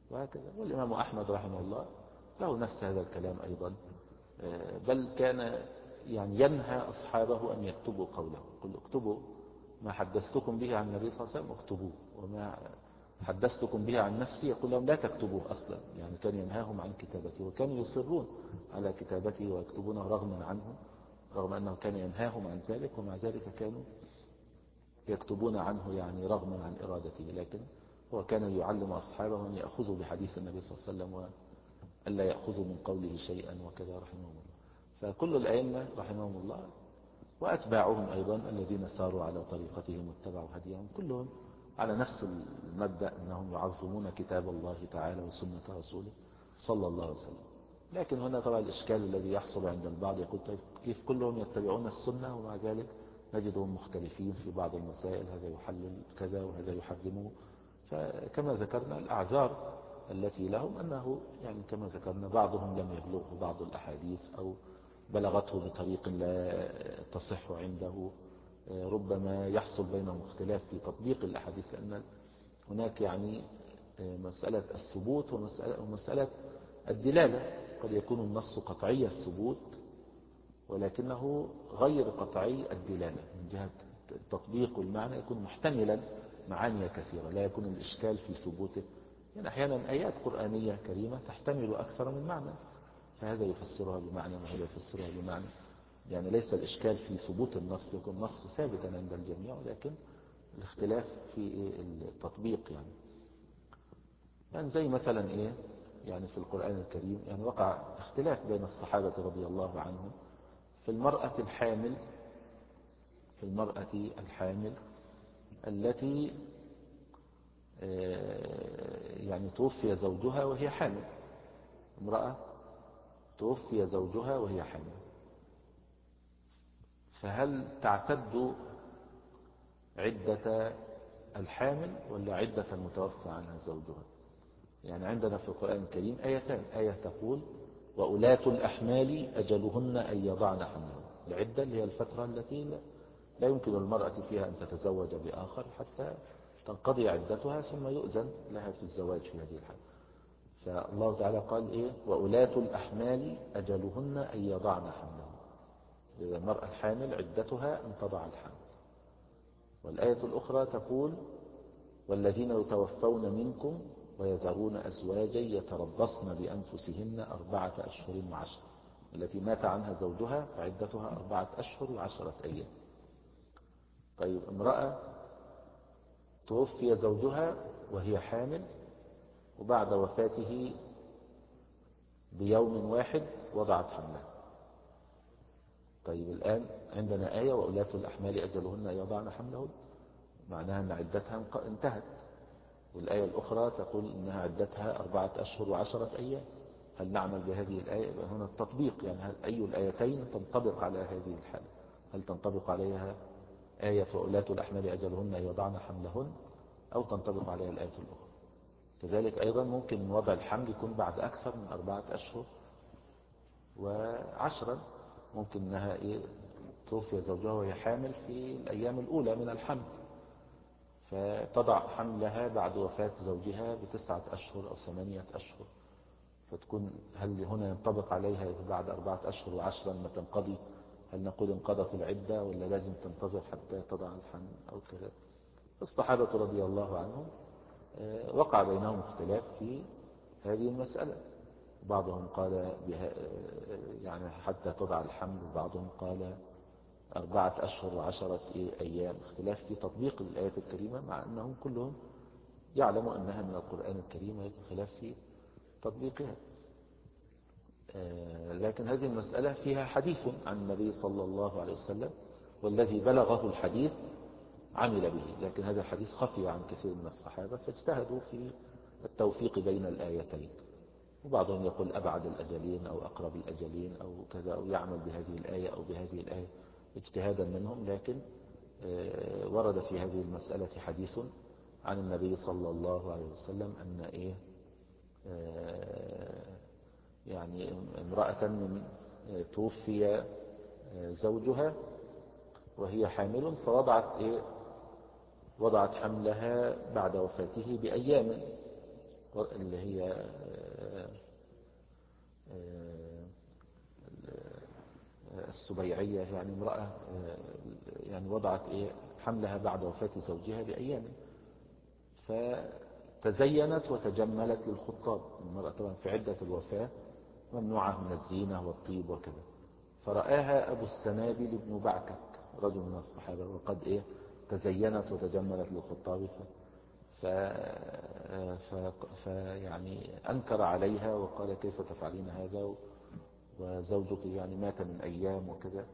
وهكذا. والإمام أحمد رحمه الله له نفس هذا الكلام أيضا، بل كان يعني ينهى أصحابه أن يكتبوا قوله، قل اكتبوا ما حدثتكم به عن النبي صلى الله عليه وسلم اكتبوه، وما حدثتكم به عن نفسي يقول لهم لا تكتبوه أصلا. يعني كان ينهاهم عن كتابته، وكانوا يصرون على كتابته ويكتبونه رغما عنه، رغم أنه كان ينهاهم عن ذلك، ومع ذلك كانوا يكتبون عنه يعني رغما عن إرادته. لكن هو كان يعلم أصحابه أن يأخذوا بحديث النبي صلى الله عليه وسلم وألا يأخذوا من قوله شيئا وكذا رحمه الله. فكل الأئمة رحمهم الله وأتباعهم أيضا الذين ساروا على طريقتهم واتبعوا هديهم كلهم على نفس المبدأ، أنهم يعظمون كتاب الله تعالى وسنة رسوله صلى الله عليه وسلم. لكن هنا طبعا الإشكال الذي يحصل عند البعض، يقول طيب كيف كلهم يتبعون السنة ومع ذلك نجدهم مختلفين في بعض المسائل، هذا يحلل كذا وهذا يحرمه. فكما ذكرنا الأعذار التي لهم أنه يعني كما ذكرنا بعضهم لم يبلغه بعض الأحاديث أو بلغته بطريق لا تصح عنده، ربما يحصل بينهم اختلاف في تطبيق الأحاديث، لأن هناك يعني مسألة الثبوت ومسألة, ومسألة الدلالة. قد يكون النص قطعي الثبوت ولكنه غير قطعي الدلالة من جهة التطبيق والمعنى، يكون محتملا معاني كثيرة، لا يكون الإشكال في ثبوته. يعني أحيانا آيات قرآنية كريمة تحتمل أكثر من معنى، فهذا يفسرها بمعنى وهذا يفسرها بمعنى. يعني ليس الإشكال في ثبوت النص، يكون النص ثابتا عند الجميع، ولكن الاختلاف في التطبيق. يعني يعني زي مثلا إيه يعني في القرآن الكريم يعني وقع اختلاف بين الصحابة رضي الله عنهم في المرأة الحامل في المرأة الحامل التي يعني توفي زوجها وهي حامل. امرأة توفي زوجها وهي حامل، فهل تعتد عدة الحامل ولا عدة المتوفى عنها زوجها؟ يعني عندنا في القرآن الكريم آيتان، آية تقول وأولاة الأحمال أجلهن أن يضعن حملهن، العدة اللي هي الفترة التي لا يمكن المرأة فيها أن تتزوج بآخر حتى تنقضي عدتها ثم يؤذن لها في الزواج في هذه الحالة. فالله تعالى قال إيه وأولاة الأحمال أجلهن أن يضعن حملهن، إذا المرأة الحامل عدتها أن تضع الحمل. والآية الأخرى تقول والذين يتوفون منكم ويذرون أزواجا يتربصن بأنفسهن أربعة أشهر وعشرة، التي مات عنها زوجها فعدتها أربعة أشهر وعشرة أيام. طيب امرأة توفي زوجها وهي حامل وبعد وفاته بيوم واحد وضعت حملها. طيب الآن عندنا آية وأولاة الأحمال أجلهن يضعن حملهن، معناها أن عدتها انتهت. والآية الأخرى تقول إنها عدتها أربعة أشهر وعشرة أيام. هل نعمل بهذه الآية؟ هنا التطبيق، يعني هل أي الآيتين تنطبق على هذه الحالة؟ هل تنطبق عليها آية وأولاة الأحمال أجلهن يضعن حملهن أو تنطبق عليها الآية الأخرى؟ كذلك أيضا ممكن وضع الحمل يكون بعد أكثر من أربعة أشهر وعشرا، ممكن أنها إيه توفي زوجها وهي حامل في الأيام الأولى من الحمل، فتضع حملها بعد وفاة زوجها بتسعة أشهر أو ثمانية أشهر، فتكون هل هنا ينطبق عليها بعد أربعة أشهر وعشرا ما تنقضي؟ هل نقول انقضت العدة ولا لازم تنتظر حتى تضع الحمل أو كذا؟ الصحابة رضي الله عنهم وقع بينهم اختلاف في هذه المسألة، بعضهم قال بها يعني حتى تضع الحمل، وبعضهم قال أربعة أشهر وعشرة أيام، اختلاف في تطبيق الآية الكريمة، مع أنهم كلهم يعلموا أنها من القرآن الكريم ويكون خلاف في تطبيقها. لكن هذه المسألة فيها حديث عن النبي صلى الله عليه وسلم، والذي بلغه الحديث عمل به، لكن هذا الحديث خفي عن كثير من الصحابة فاجتهدوا في التوفيق بين الآيتين، وبعضهم يقول أبعد الأجلين أو أقرب الأجلين أو كذا، أو يعمل بهذه الآية أو بهذه الآية اجتهادا منهم. لكن ورد في هذه المسألة حديث عن النبي صلى الله عليه وسلم أن إيه يعني امرأة من توفي زوجها وهي حامل فوضعت إيه وضعت حملها بعد وفاته بأيام، اللي هي السبيعية، يعني امرأة يعني وضعت إيه حملها بعد وفاة زوجها بأيام، فتزينت وتجملت للخطاب. المرأة طبعا في عدة الوفاة ممنوعة من الزينة والطيب وكذا، فرآها أبو السنابل بن بعكك رجل من الصحابة وقد إيه تزينت وتجملت للخطاب، ف... ف... ف... يعني أنكر عليها وقال كيف تفعلين هذا وزوجك يعني مات من أيام وكذا،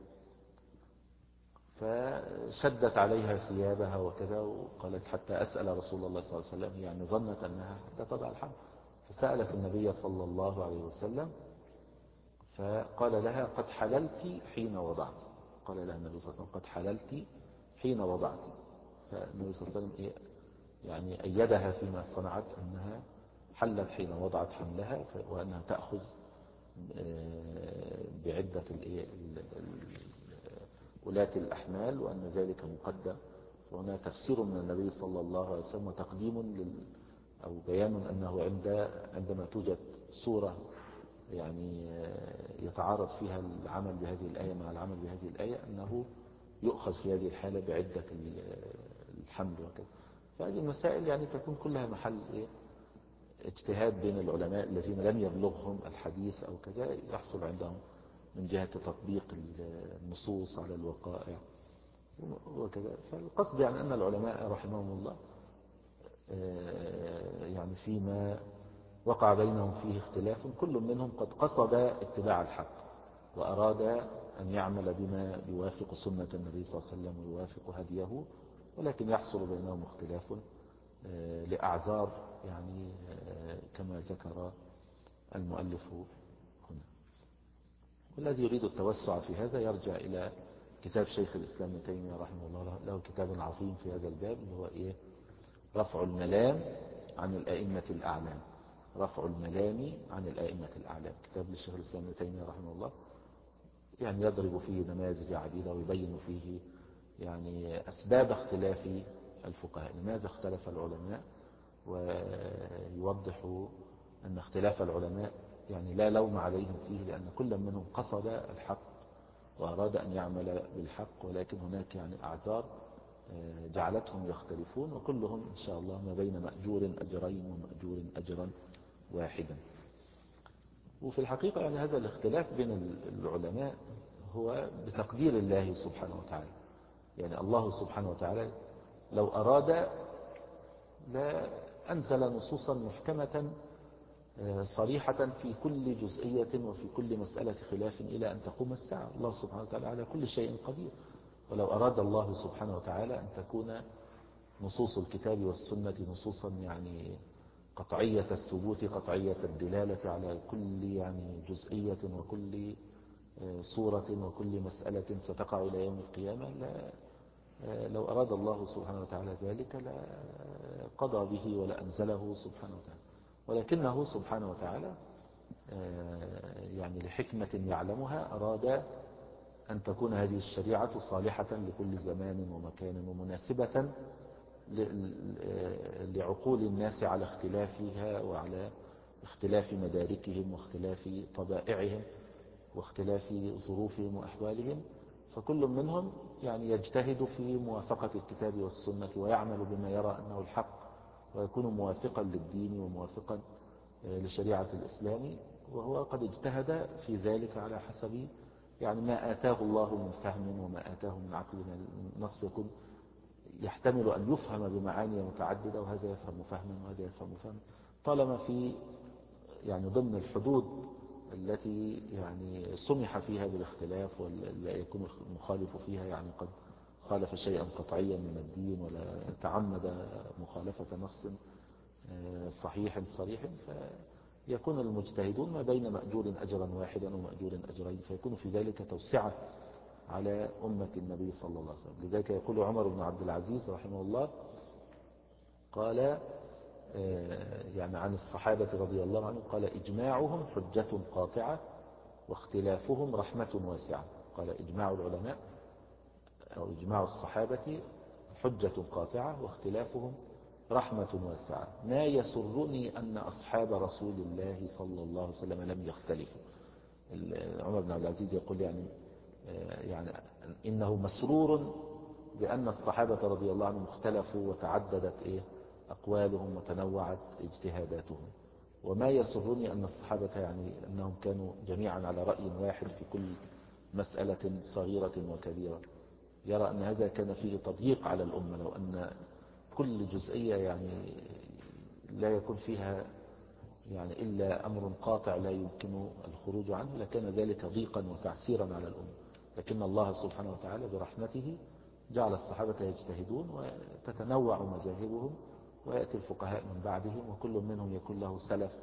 فشدت عليها ثيابها وكذا، وقالت حتى أسأل رسول الله صلى الله عليه وسلم، يعني ظنت أنها حتى تضع الحمل، فسألت النبي صلى الله عليه وسلم فقال لها قد حللت حين وضعت. قال لها النبي صلى الله عليه وسلم قد حللت حين وضعت. فالنبي صلى الله عليه وسلم يعني أيدها فيما صنعت أنها حلت حين وضعت حملها، وأنها تأخذ بعدة ولاة الأحمال، وأن ذلك مقدم. وهنا تفسير من النبي صلى الله عليه وسلم وتقديم لل أو بيان أنه عند عندما توجد صورة يعني يتعارض فيها العمل بهذه الآية مع العمل بهذه الآية، أنه يؤخذ في هذه الحالة بعدة الحمل وكذا. فهذه المسائل يعني تكون كلها محل إيه؟ اجتهاد بين العلماء الذين لم يبلغهم الحديث أو كذا، يحصل عندهم من جهة تطبيق النصوص على الوقائع وكذا. فالقصد يعني أن العلماء رحمهم الله يعني فيما وقع بينهم فيه اختلاف، كل منهم قد قصد اتباع الحق وأراد أن يعمل بما يوافق سنة النبي صلى الله عليه وسلم ويوافق هديه، ولكن يحصل بينهم اختلاف لأعذار يعني كما ذكر المؤلف هنا. والذي يريد التوسع في هذا يرجع إلى كتاب شيخ الإسلام ابن تيمية رحمه الله، له كتاب عظيم في هذا الباب اللي هو إيه؟ رفع الملام عن الأئمة الأعلام. رفع الملام عن الأئمة الأعلام، كتاب للشيخ الإسلام ابن تيمية رحمه الله، يعني يضرب فيه نماذج عديدة ويبين فيه يعني أسباب اختلاف الفقهاء، لماذا اختلف العلماء، ويوضح أن اختلاف العلماء يعني لا لوم عليهم فيه، لأن كل منهم قصد الحق وأراد أن يعمل بالحق، ولكن هناك يعني أعذار جعلتهم يختلفون، وكلهم إن شاء الله ما بين مأجور أجرين ومأجور أجرا واحدا. وفي الحقيقة يعني هذا الاختلاف بين العلماء هو بتقدير الله سبحانه وتعالى. يعني الله سبحانه وتعالى لو أراد لا أنزل نصوصا محكمة صريحة في كل جزئية وفي كل مسألة خلاف إلى أن تقوم الساعة. الله سبحانه وتعالى على كل شيء قدير. ولو أراد الله سبحانه وتعالى أن تكون نصوص الكتاب والسنة نصوصا يعني قطعية الثبوت قطعية الدلالة على كل يعني جزئية وكل صورة وكل مسألة ستقع إلى يوم القيامة، لا لو أراد الله سبحانه وتعالى ذلك لا قضى به ولا أنزله سبحانه وتعالى، ولكنه سبحانه وتعالى يعني لحكمة يعلمها أراد أن تكون هذه الشريعة صالحة لكل زمان ومكان ومناسبة لعقول الناس على اختلافها وعلى اختلاف مداركهم واختلاف طبائعهم واختلاف ظروفهم وأحوالهم. فكل منهم يعني يجتهد في موافقة الكتاب والسنة ويعمل بما يرى أنه الحق ويكون موافقا للدين وموافقا لشريعة الإسلام، وهو قد اجتهد في ذلك على حسب يعني ما آتاه الله من فهم وما آتاه من عقل. النص يكون يحتمل أن يفهم بمعاني متعددة، وهذا يفهم فهما وهذا يفهم فهما، طالما في يعني ضمن الحدود التي يعني سمح فيها بالاختلاف، ولا يكون المخالف فيها يعني قد خالف شيئا قطعيا من الدين ولا تعمد مخالفة نص صحيح صريح، فيكون المجتهدون ما بين مأجور أجرا واحدا ومأجور أجرين، فيكون في ذلك توسعة على أمة النبي صلى الله عليه وسلم. لذلك يقول عمر بن عبد العزيز رحمه الله قال يعني عن الصحابة رضي الله عنهم قال إجماعهم حجة قاطعة واختلافهم رحمة واسعة. قال إجماع العلماء أو إجماع الصحابة حجة قاطعة واختلافهم رحمة واسعة. ما يسرني أن أصحاب رسول الله صلى الله عليه وسلم لم يختلفوا. عمر بن عبد العزيز يقول يعني يعني إنه مسرور بأن الصحابة رضي الله عنهم اختلفوا وتعددت إيه أقوالهم وتنوعت اجتهاداتهم. وما يسرني أن الصحابة يعني أنهم كانوا جميعا على رأي واحد في كل مسألة صغيرة وكبيرة. يرى أن هذا كان فيه تضييق على الأمة، لو أن كل جزئية يعني لا يكون فيها يعني إلا أمر قاطع لا يمكن الخروج عنه لكان ذلك ضيقا وتعسيرا على الأمة. لكن الله سبحانه وتعالى برحمته جعل الصحابة يجتهدون وتتنوع مذاهبهم، ويأتي الفقهاء من بعدهم وكل منهم يكون له سلف،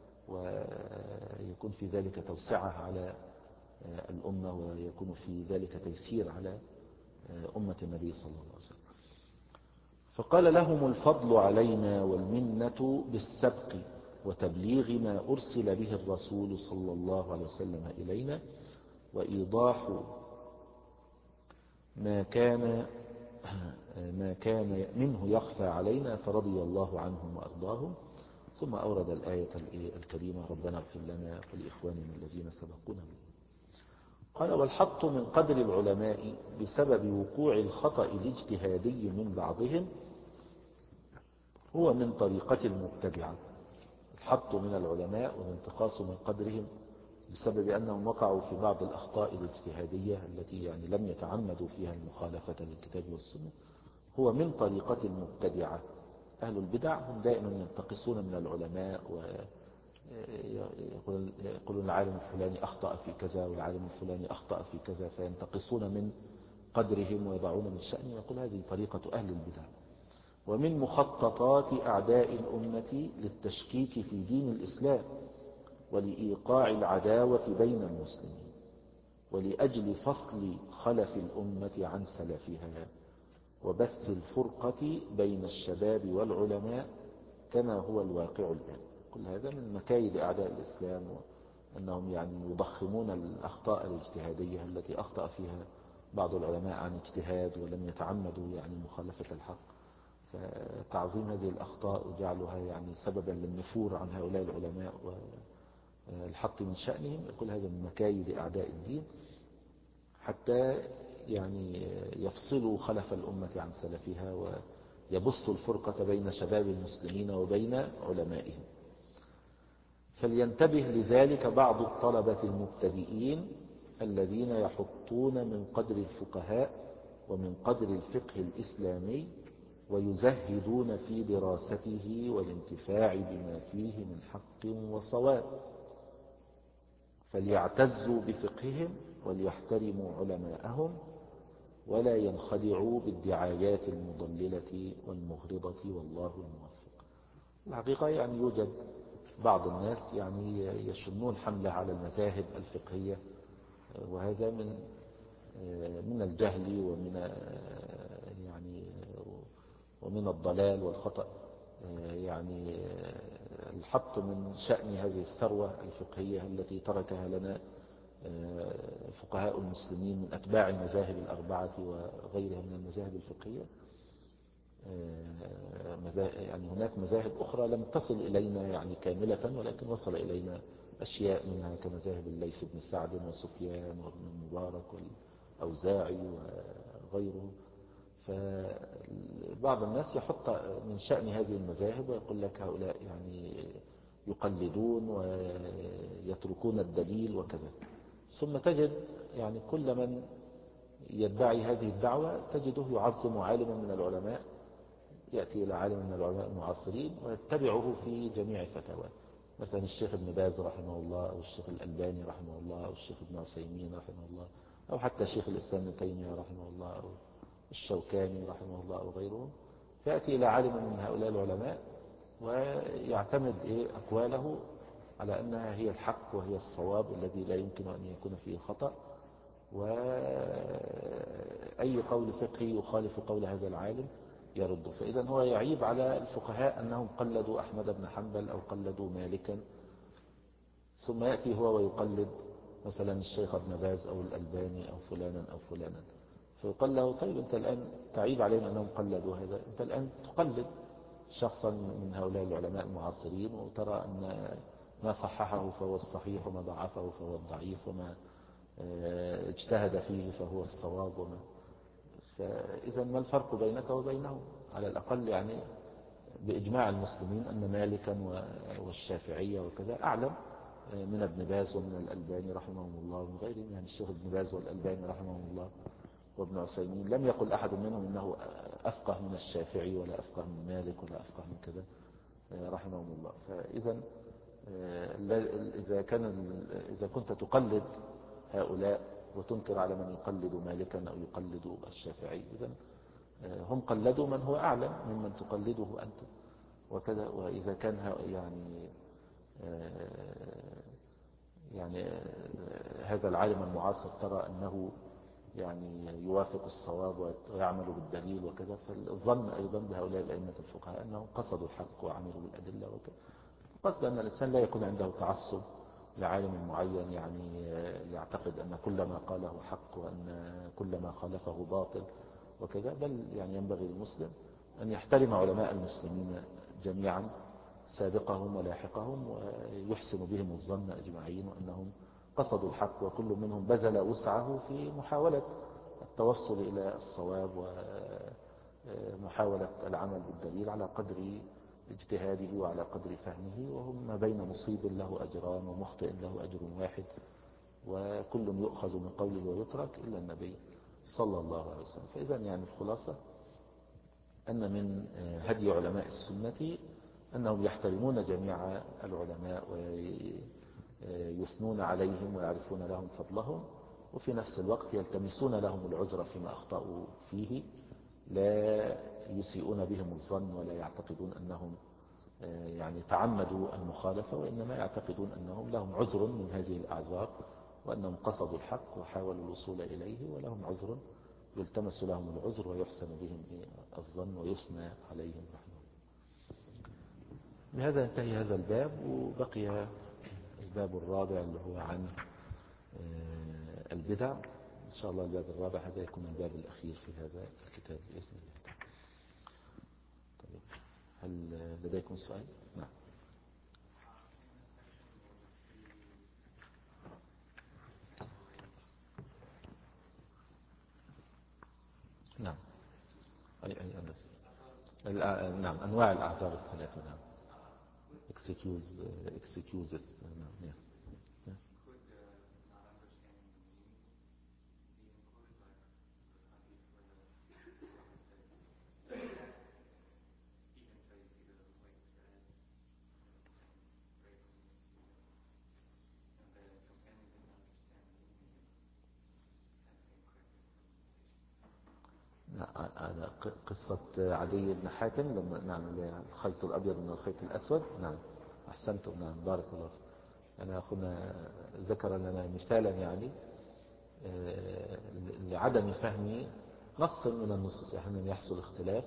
ويكون في ذلك توسعة على الأمة، ويكون في ذلك تيسير على أمة النبي صلى الله عليه وسلم. فقال لهم الفضل علينا والمنة بالسبق وتبليغ ما أرسل به الرسول صلى الله عليه وسلم إلينا، وإيضاح ما كان ما كان منه يخفى علينا، فرضي الله عنهم وأرضاهم. ثم أورد الآية الكريمة ربنا اغفر لنا ولإخواننا الذين سبقونا. قال والحط من قدر العلماء بسبب وقوع الخطأ الاجتهادي من بعضهم هو من طريقة المبتدعة. الحط من العلماء والانتقاص من قدرهم بسبب أنهم وقعوا في بعض الأخطاء الاجتهادية التي يعني لم يتعمدوا فيها المخالفة للكتاب والسنة هو من طريقة المبتدعة. أهل البدع هم دائما ينتقصون من العلماء ويقولون العالم الفلاني أخطأ في كذا والعالم الفلاني أخطأ في كذا، فينتقصون من قدرهم ويضعون من شأنهم. يقول هذه طريقة أهل البدع. ومن مخططات أعداء الأمة للتشكيك في دين الإسلام ولإيقاع العداوة بين المسلمين ولأجل فصل خلف الأمة عن سلفها وبث الفرقة بين الشباب والعلماء كما هو الواقع الآن. كل هذا من مكايد أعداء الإسلام، وأنهم يعني يضخمون الأخطاء الاجتهادية التي أخطأ فيها بعض العلماء عن اجتهاد ولم يتعمدوا يعني مخالفة الحق، فتعظيم هذه الأخطاء وجعلها يعني سببا للنفور عن هؤلاء العلماء والحط من شأنهم. كل هذا من مكايد أعداء الدين حتى يعني يفصلوا خلف الأمة عن سلفها ويبثوا الفرقة بين شباب المسلمين وبين علمائهم. فلينتبه لذلك بعض الطلبة المبتدئين الذين يحطون من قدر الفقهاء ومن قدر الفقه الإسلامي ويزهدون في دراسته والانتفاع بما فيه من حق وصواب، فليعتزوا بفقههم وليحترموا علماءهم ولا ينخدعوا بالدعايات المضللة والمغرضة والله الموفق. الحقيقة يعني يوجد بعض الناس يعني يشنون حملة على المذاهب الفقهية، وهذا من من الجهل ومن يعني ومن الضلال والخطأ. يعني الحط من شأن هذه الثروة الفقهية التي تركها لنا فقهاء المسلمين من أتباع المذاهب الأربعة وغيرها من المذاهب الفقهية. يعني هناك مذاهب أخرى لم تصل إلينا يعني كاملة، ولكن وصل إلينا أشياء منها كمذاهب الليث بن سعد وسفيان وابن المبارك والأوزاعي وغيره. فبعض الناس يحط من شأن هذه المذاهب ويقول لك هؤلاء يعني يقلدون ويتركون الدليل وكذا. ثم تجد يعني كل من يدعي هذه الدعوة تجده يعظم عالما من العلماء، يأتي إلى عالم من العلماء المعاصرين ويتبعه في جميع فتاواه، مثلا الشيخ ابن باز رحمه الله أو الشيخ الألباني رحمه الله أو الشيخ ابن عثيمين رحمه الله أو حتى الشيخ الإسلام ابن تيمية رحمه الله أو الشوكاني رحمه الله أو غيرهم. فيأتي إلى عالم من هؤلاء العلماء ويعتمد إيه أقواله على أنها هي الحق وهي الصواب الذي لا يمكن أن يكون فيه خطأ، وأي قول فقهي يخالف قول هذا العالم يرد. فإذا هو يعيب على الفقهاء أنهم قلدوا أحمد بن حنبل أو قلدوا مالكا، ثم يأتي هو ويقلد مثلا الشيخ ابن باز أو الألباني أو فلانا أو فلانا، فيقال له طيب أنت الآن تعيب علينا أنهم قلدوا هذا، أنت الآن تقلد شخصا من هؤلاء العلماء المعاصرين وترى أن ما صححه فهو الصحيح وما ضعفه فهو الضعيف وما اجتهد فيه فهو الصواب وما فإذا ما الفرق بينك وبينه؟ على الأقل يعني بإجماع المسلمين أن مالكا والشافعية وكذا أعلم من ابن باز ومن الألباني رحمهم الله ومن غيرهم. يعني الشيخ ابن باز والألباني رحمهم الله وابن عثيمين لم يقل أحد منهم إنه أفقه من الشافعي ولا أفقه من مالك ولا أفقه من كذا رحمهم الله. فإذا إذا كان إذا كنت تقلد هؤلاء وتنكر على من يقلد مالكا أو يقلد الشافعي، إذا هم قلدوا من هو أعلم ممن تقلده أنت وكذا. وإذا كان يعني يعني هذا العالم المعاصر ترى أنه يعني يوافق الصواب ويعمل بالدليل وكذا، فالظن أيضا بهؤلاء الأئمة الفقهاء أنهم قصدوا الحق وعملوا بالأدلة وكذا. قصد أن الإنسان لا يكون عنده تعصب لعالم معين، يعني يعتقد أن كل ما قاله حق وأن كل ما خالفه باطل وكذا، بل يعني ينبغي للمسلم أن يحترم علماء المسلمين جميعا سابقهم ولاحقهم ويحسن بهم الظن أجمعين وأنهم قصدوا الحق وكل منهم بذل وسعه في محاولة التوصل إلى الصواب ومحاولة العمل بالدليل على قدر اجتهاده وعلى قدر فهمه، وهم ما بين مصيب له أجران ومخطئ له أجر واحد، وكل يؤخذ من قوله ويترك إلا النبي صلى الله عليه وسلم. فإذا يعني الخلاصة أن من هدي علماء السنة أنهم يحترمون جميع العلماء ويثنون عليهم ويعرفون لهم فضلهم، وفي نفس الوقت يلتمسون لهم العذر فيما أخطأوا فيه، لا يسيئون بهم الظن ولا يعتقدون أنهم يعني تعمدوا المخالفة، وإنما يعتقدون أنهم لهم عذر من هذه الأعذار وأنهم قصدوا الحق وحاولوا الوصول إليه ولهم عذر يلتمس لهم العذر ويحسن بهم الظن ويثنى عليهم رحمه. بهذا ينتهي هذا الباب، وبقي الباب الرابع اللي هو عن البدع. إن شاء الله الباب الرابع هذا يكون الباب الأخير في هذا الكتاب بإذن الله. طيب، هل لديكم سؤال؟ نعم. نعم. أي أي أي نعم، أنواع الأعذار الثلاثة. نعم. excuse excuses. نعم. نعم. قصة عدي بن حاتم لما نعم الخيط الأبيض من الخيط الأسود. نعم أحسنتم. نعم بارك الله فيك. أنا أخونا ذكر لنا مثالا يعني لعدم فهم نص من النصوص. أحيانا يحصل اختلاف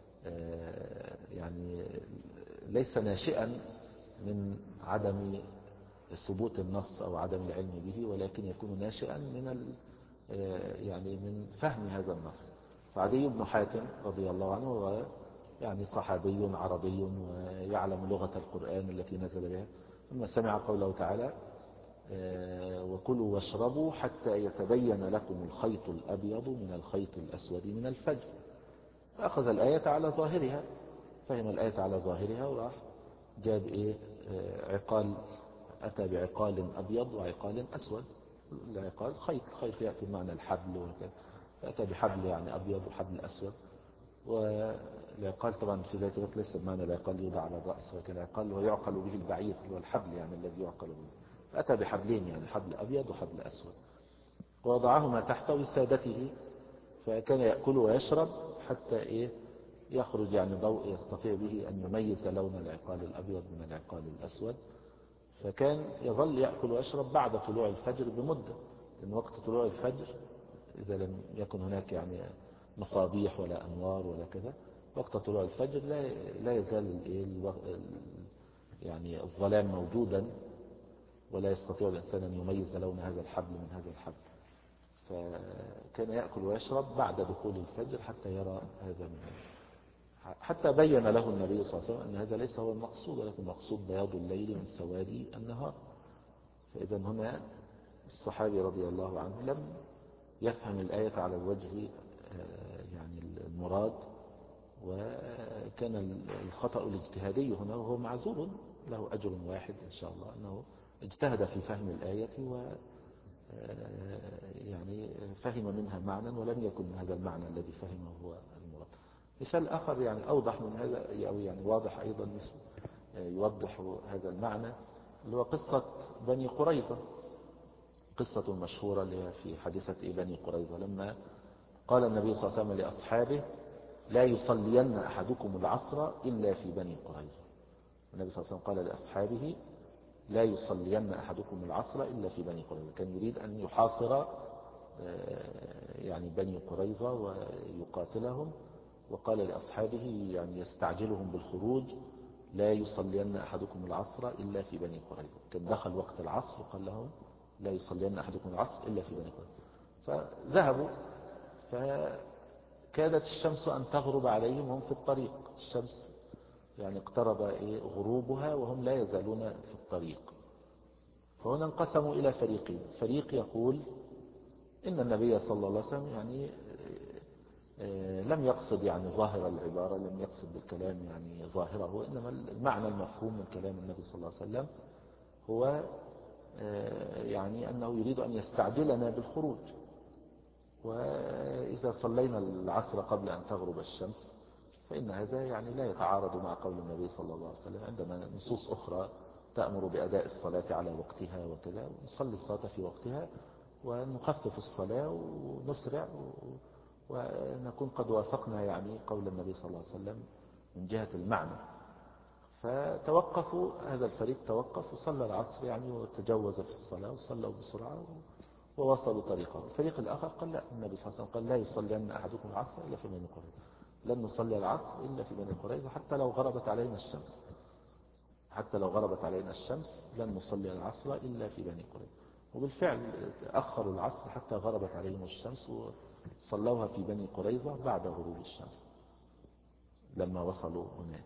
يعني ليس ناشئا من عدم ثبوت النص أو عدم العلم به، ولكن يكون ناشئا من يعني من فهم هذا النص. فعدي بن حاتم رضي الله عنه هو يعني صحابي عربي ويعلم لغة القرآن التي نزل بها، ثم سمع قوله تعالى وكلوا واشربوا حتى يتبين لكم الخيط الأبيض من الخيط الأسود من الفجر، فأخذ الآية على ظاهرها، فهم الآية على ظاهرها وراح جاب إيه عقال، أتى بعقال أبيض وعقال أسود. العقال خيط، خيط يأتي بمعنى الحبل وكذا، فأتى بحبل يعني أبيض وحبل أسود. والعقال طبعا في ذات الوقت ليس بمعنى العقال يوضع على الرأس، ولكن العقال هو يعقل به البعير اللي هو الحبل يعني الذي يعقل به. فأتى بحبلين يعني حبل أبيض وحبل أسود ووضعهما تحت وسادته، فكان يأكل ويشرب حتى إيه يخرج يعني ضوء يستطيع به أن يميز لون العقال الأبيض من العقال الأسود. فكان يظل يأكل ويشرب بعد طلوع الفجر بمدة، لأن وقت طلوع الفجر إذا لم يكن هناك يعني مصابيح ولا أنوار ولا كذا، وقت طلوع الفجر لا لا يزال يعني الظلام موجودا ولا يستطيع الإنسان أن يميز لون هذا الحبل من هذا الحبل. فكان يأكل ويشرب بعد دخول الفجر حتى يرى هذا من حتى بين له النبي صلى الله عليه وسلم أن هذا ليس هو المقصود، ولكن المقصود بياض الليل من سواد النهار. فإذا هنا الصحابي رضي الله عنه لم يفهم الآية على الوجه يعني المراد، وكان الخطأ الاجتهادي هنا، وهو معذور له أجر واحد إن شاء الله، أنه اجتهد في فهم الآية و يعني فهم منها معنى ولم يكن هذا المعنى الذي فهمه هو المراد. مثال آخر يعني أوضح من هذا، أو يعني واضح أيضا يوضح هذا المعنى، اللي هو قصة بني قريظة، قصة مشهورة اللي هي في حادثة بني قريظة، لما قال النبي صلى الله عليه وسلم لأصحابه لا يصلين أحدكم العصر إلا في بني قريظة. النبي صلى الله عليه وسلم قال لأصحابه لا يصلين أحدكم العصر إلا في بني قريظة، كان يريد أن يحاصر يعني بني قريظة ويقاتلهم، وقال لأصحابه يعني يستعجلهم بالخروج لا يصلين أحدكم العصر إلا في بني قريظة. كان دخل وقت العصر وقال لهم لا يصلين أحدكم العصر إلا في بني قريظة. فذهبوا، فكادت الشمس أن تغرب عليهم وهم في الطريق. الشمس يعني اقترب غروبها وهم لا يزالون في الطريق. فهنا انقسموا إلى فريقين، فريق يقول إن النبي صلى الله عليه وسلم يعني لم يقصد يعني ظاهر العبارة، لم يقصد بالكلام يعني ظاهره، إنما المعنى المفهوم من كلام النبي صلى الله عليه وسلم هو يعني أنه يريد أن يستعجلنا بالخروج، وإذا صلينا العصر قبل أن تغرب الشمس فإن هذا يعني لا يتعارض مع قول النبي صلى الله عليه وسلم. عندنا نصوص أخرى تأمر بأداء الصلاة على وقتها وكذا، ونصلي الصلاة في وقتها ونخفف الصلاة ونسرع ونكون قد وافقنا يعني قول النبي صلى الله عليه وسلم من جهة المعنى. فتوقفوا، هذا الفريق توقف وصلى العصر يعني وتجوز في الصلاة وصلوا بسرعة ووصلوا طريقهم. الفريق الآخر قال لا، النبي صلى الله عليه وسلم قال لا يصلين أحدكم العصر إلا في بني قريظة، لن نصلي العصر إلا في بني قريظة حتى لو غربت علينا الشمس، حتى لو غربت علينا الشمس لن نصلي العصر إلا في بني قريظة. وبالفعل أخروا العصر حتى غربت عليهم الشمس وصلوها في بني قريظة بعد غروب الشمس لما وصلوا هناك.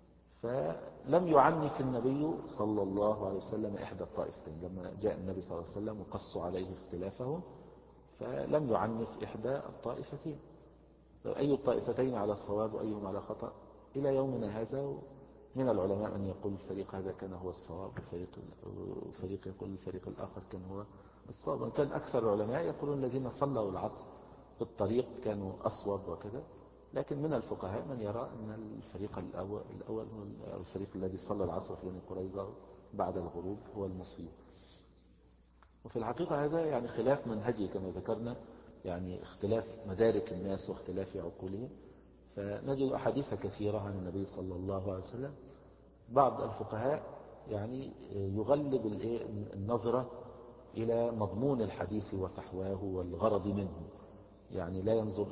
فلم يعنف النبي صلى الله عليه وسلم إحدى الطائفتين، لما جاء النبي صلى الله عليه وسلم وقصوا عليه اختلافهم فلم يعنف إحدى الطائفتين، أي الطائفتين على الصواب وأيهم على خطأ. إلى يومنا هذا من العلماء من يقول الفريق هذا كان هو الصواب، وفريق يقول الفريق الآخر كان هو الصواب، وإن كان أكثر العلماء يقولون الذين صلوا العصر في الطريق كانوا أصوب وكذا. لكن من الفقهاء من يرى أن الفريق الأول, الأول هو الفريق الذي صلى العصر في بني قريظة بعد الغروب هو المصيب. وفي الحقيقة هذا يعني خلاف منهجي كما ذكرنا، يعني اختلاف مدارك الناس واختلاف عقولهم. فنجد أحاديث كثيرة عن النبي صلى الله عليه وسلم. بعض الفقهاء يعني يغلب النظرة إلى مضمون الحديث وفحواه والغرض منه، يعني لا ينظر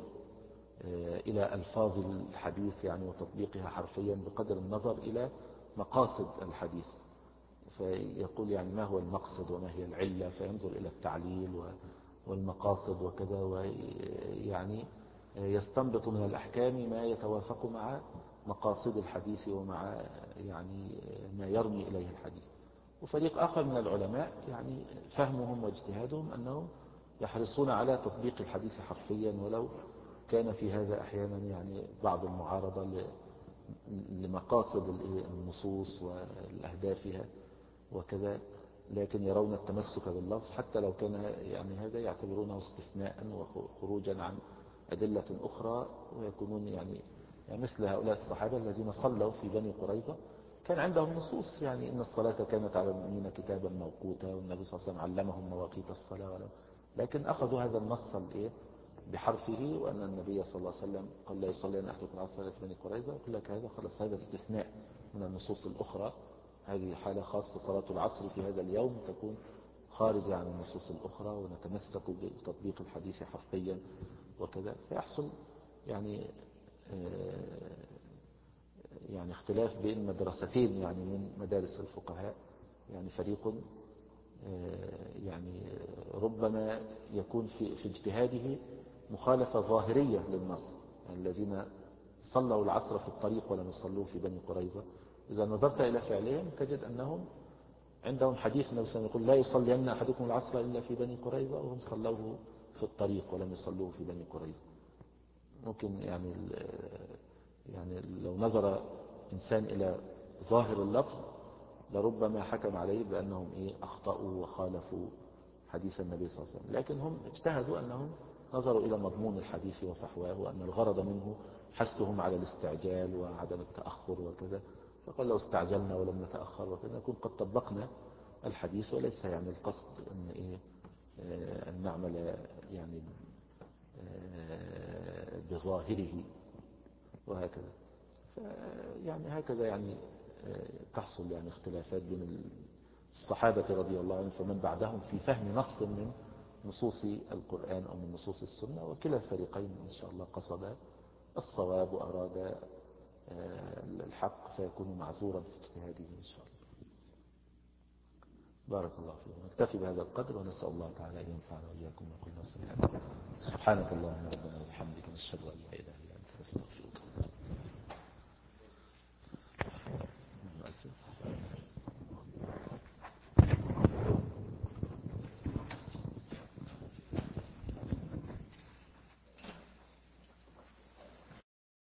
إلى ألفاظ الحديث يعني وتطبيقها حرفيا بقدر النظر إلى مقاصد الحديث. فيقول يعني ما هو المقصد وما هي العلة، فينظر إلى التعليل والمقاصد وكذا، ويعني يستنبط من الأحكام ما يتوافق مع مقاصد الحديث ومع يعني ما يرمي إليه الحديث. وفريق آخر من العلماء يعني فهمهم واجتهادهم أنهم يحرصون على تطبيق الحديث حرفيا، ولو كان في هذا أحيانا يعني بعض المعارضة لمقاصد النصوص والأهدافها وكذا، لكن يرون التمسك باللفظ حتى لو كان يعني هذا يعتبرونه استثناء وخروجا عن أدلة أخرى، ويكونون يعني, يعني مثل هؤلاء الصحابة الذين صلوا في بني قريظة كان عندهم نصوص يعني إن الصلاة كانت على المؤمنين كتابا موقوتا، والنبي صلى الله عليه وسلم علمهم مواقيت الصلاة، لكن أخذوا هذا النص بحرفه، وأن النبي صلى الله عليه وسلم قال لا يصلي أن أحدكم العصر في بني قريظة، يقول لك هذا خلاص هذا استثناء من النصوص الأخرى، هذه حالة خاصة، صلاة العصر في هذا اليوم تكون خارجة عن النصوص الأخرى، ونتمسك بتطبيق الحديث حرفيا وكذا. فيحصل يعني يعني اختلاف بين مدرستين يعني من مدارس الفقهاء. يعني فريق يعني ربما يكون في, في اجتهاده مخالفة ظاهرية للنص، يعني الذين صلوا العصر في الطريق ولم يصلوه في بني قريظة. إذا نظرت إلى فعلهم تجد أنهم عندهم حديث النبي صلى الله عليه وسلم يقول لا يصلين أحدكم العصر إلا في بني قريظة، وهم صلوه في الطريق ولم يصلوه في بني قريظة. ممكن يعني يعني لو نظر إنسان إلى ظاهر اللفظ لربما حكم عليه بأنهم إيه أخطأوا وخالفوا حديث النبي صلى الله عليه وسلم، لكن هم اجتهدوا أنهم نظروا إلى مضمون الحديث وفحواه، وأن الغرض منه حثهم على الاستعجال وعدم التأخر وكذا. فقال لو استعجلنا ولم نتأخر وكذا نكون قد طبقنا الحديث، وليس يعني القصد أن, إيه أن نعمل يعني بظاهره وهكذا. يعني هكذا يعني تحصل يعني اختلافات بين الصحابة رضي الله عنهم فمن بعدهم في فهم نص من نصوص القرآن أو من نصوص السنة، وكلا الفريقين إن شاء الله قصد الصواب وأراد الحق فيكون معذورا في اجتهاده إن شاء الله. بارك الله فيكم. نكتفي بهذا القدر ونسأل الله تعالى أن ينفعنا وإياكم وكل نصر. سبحانك اللهم ربنا وبحمدك نشهد أن لا إله إلا أنت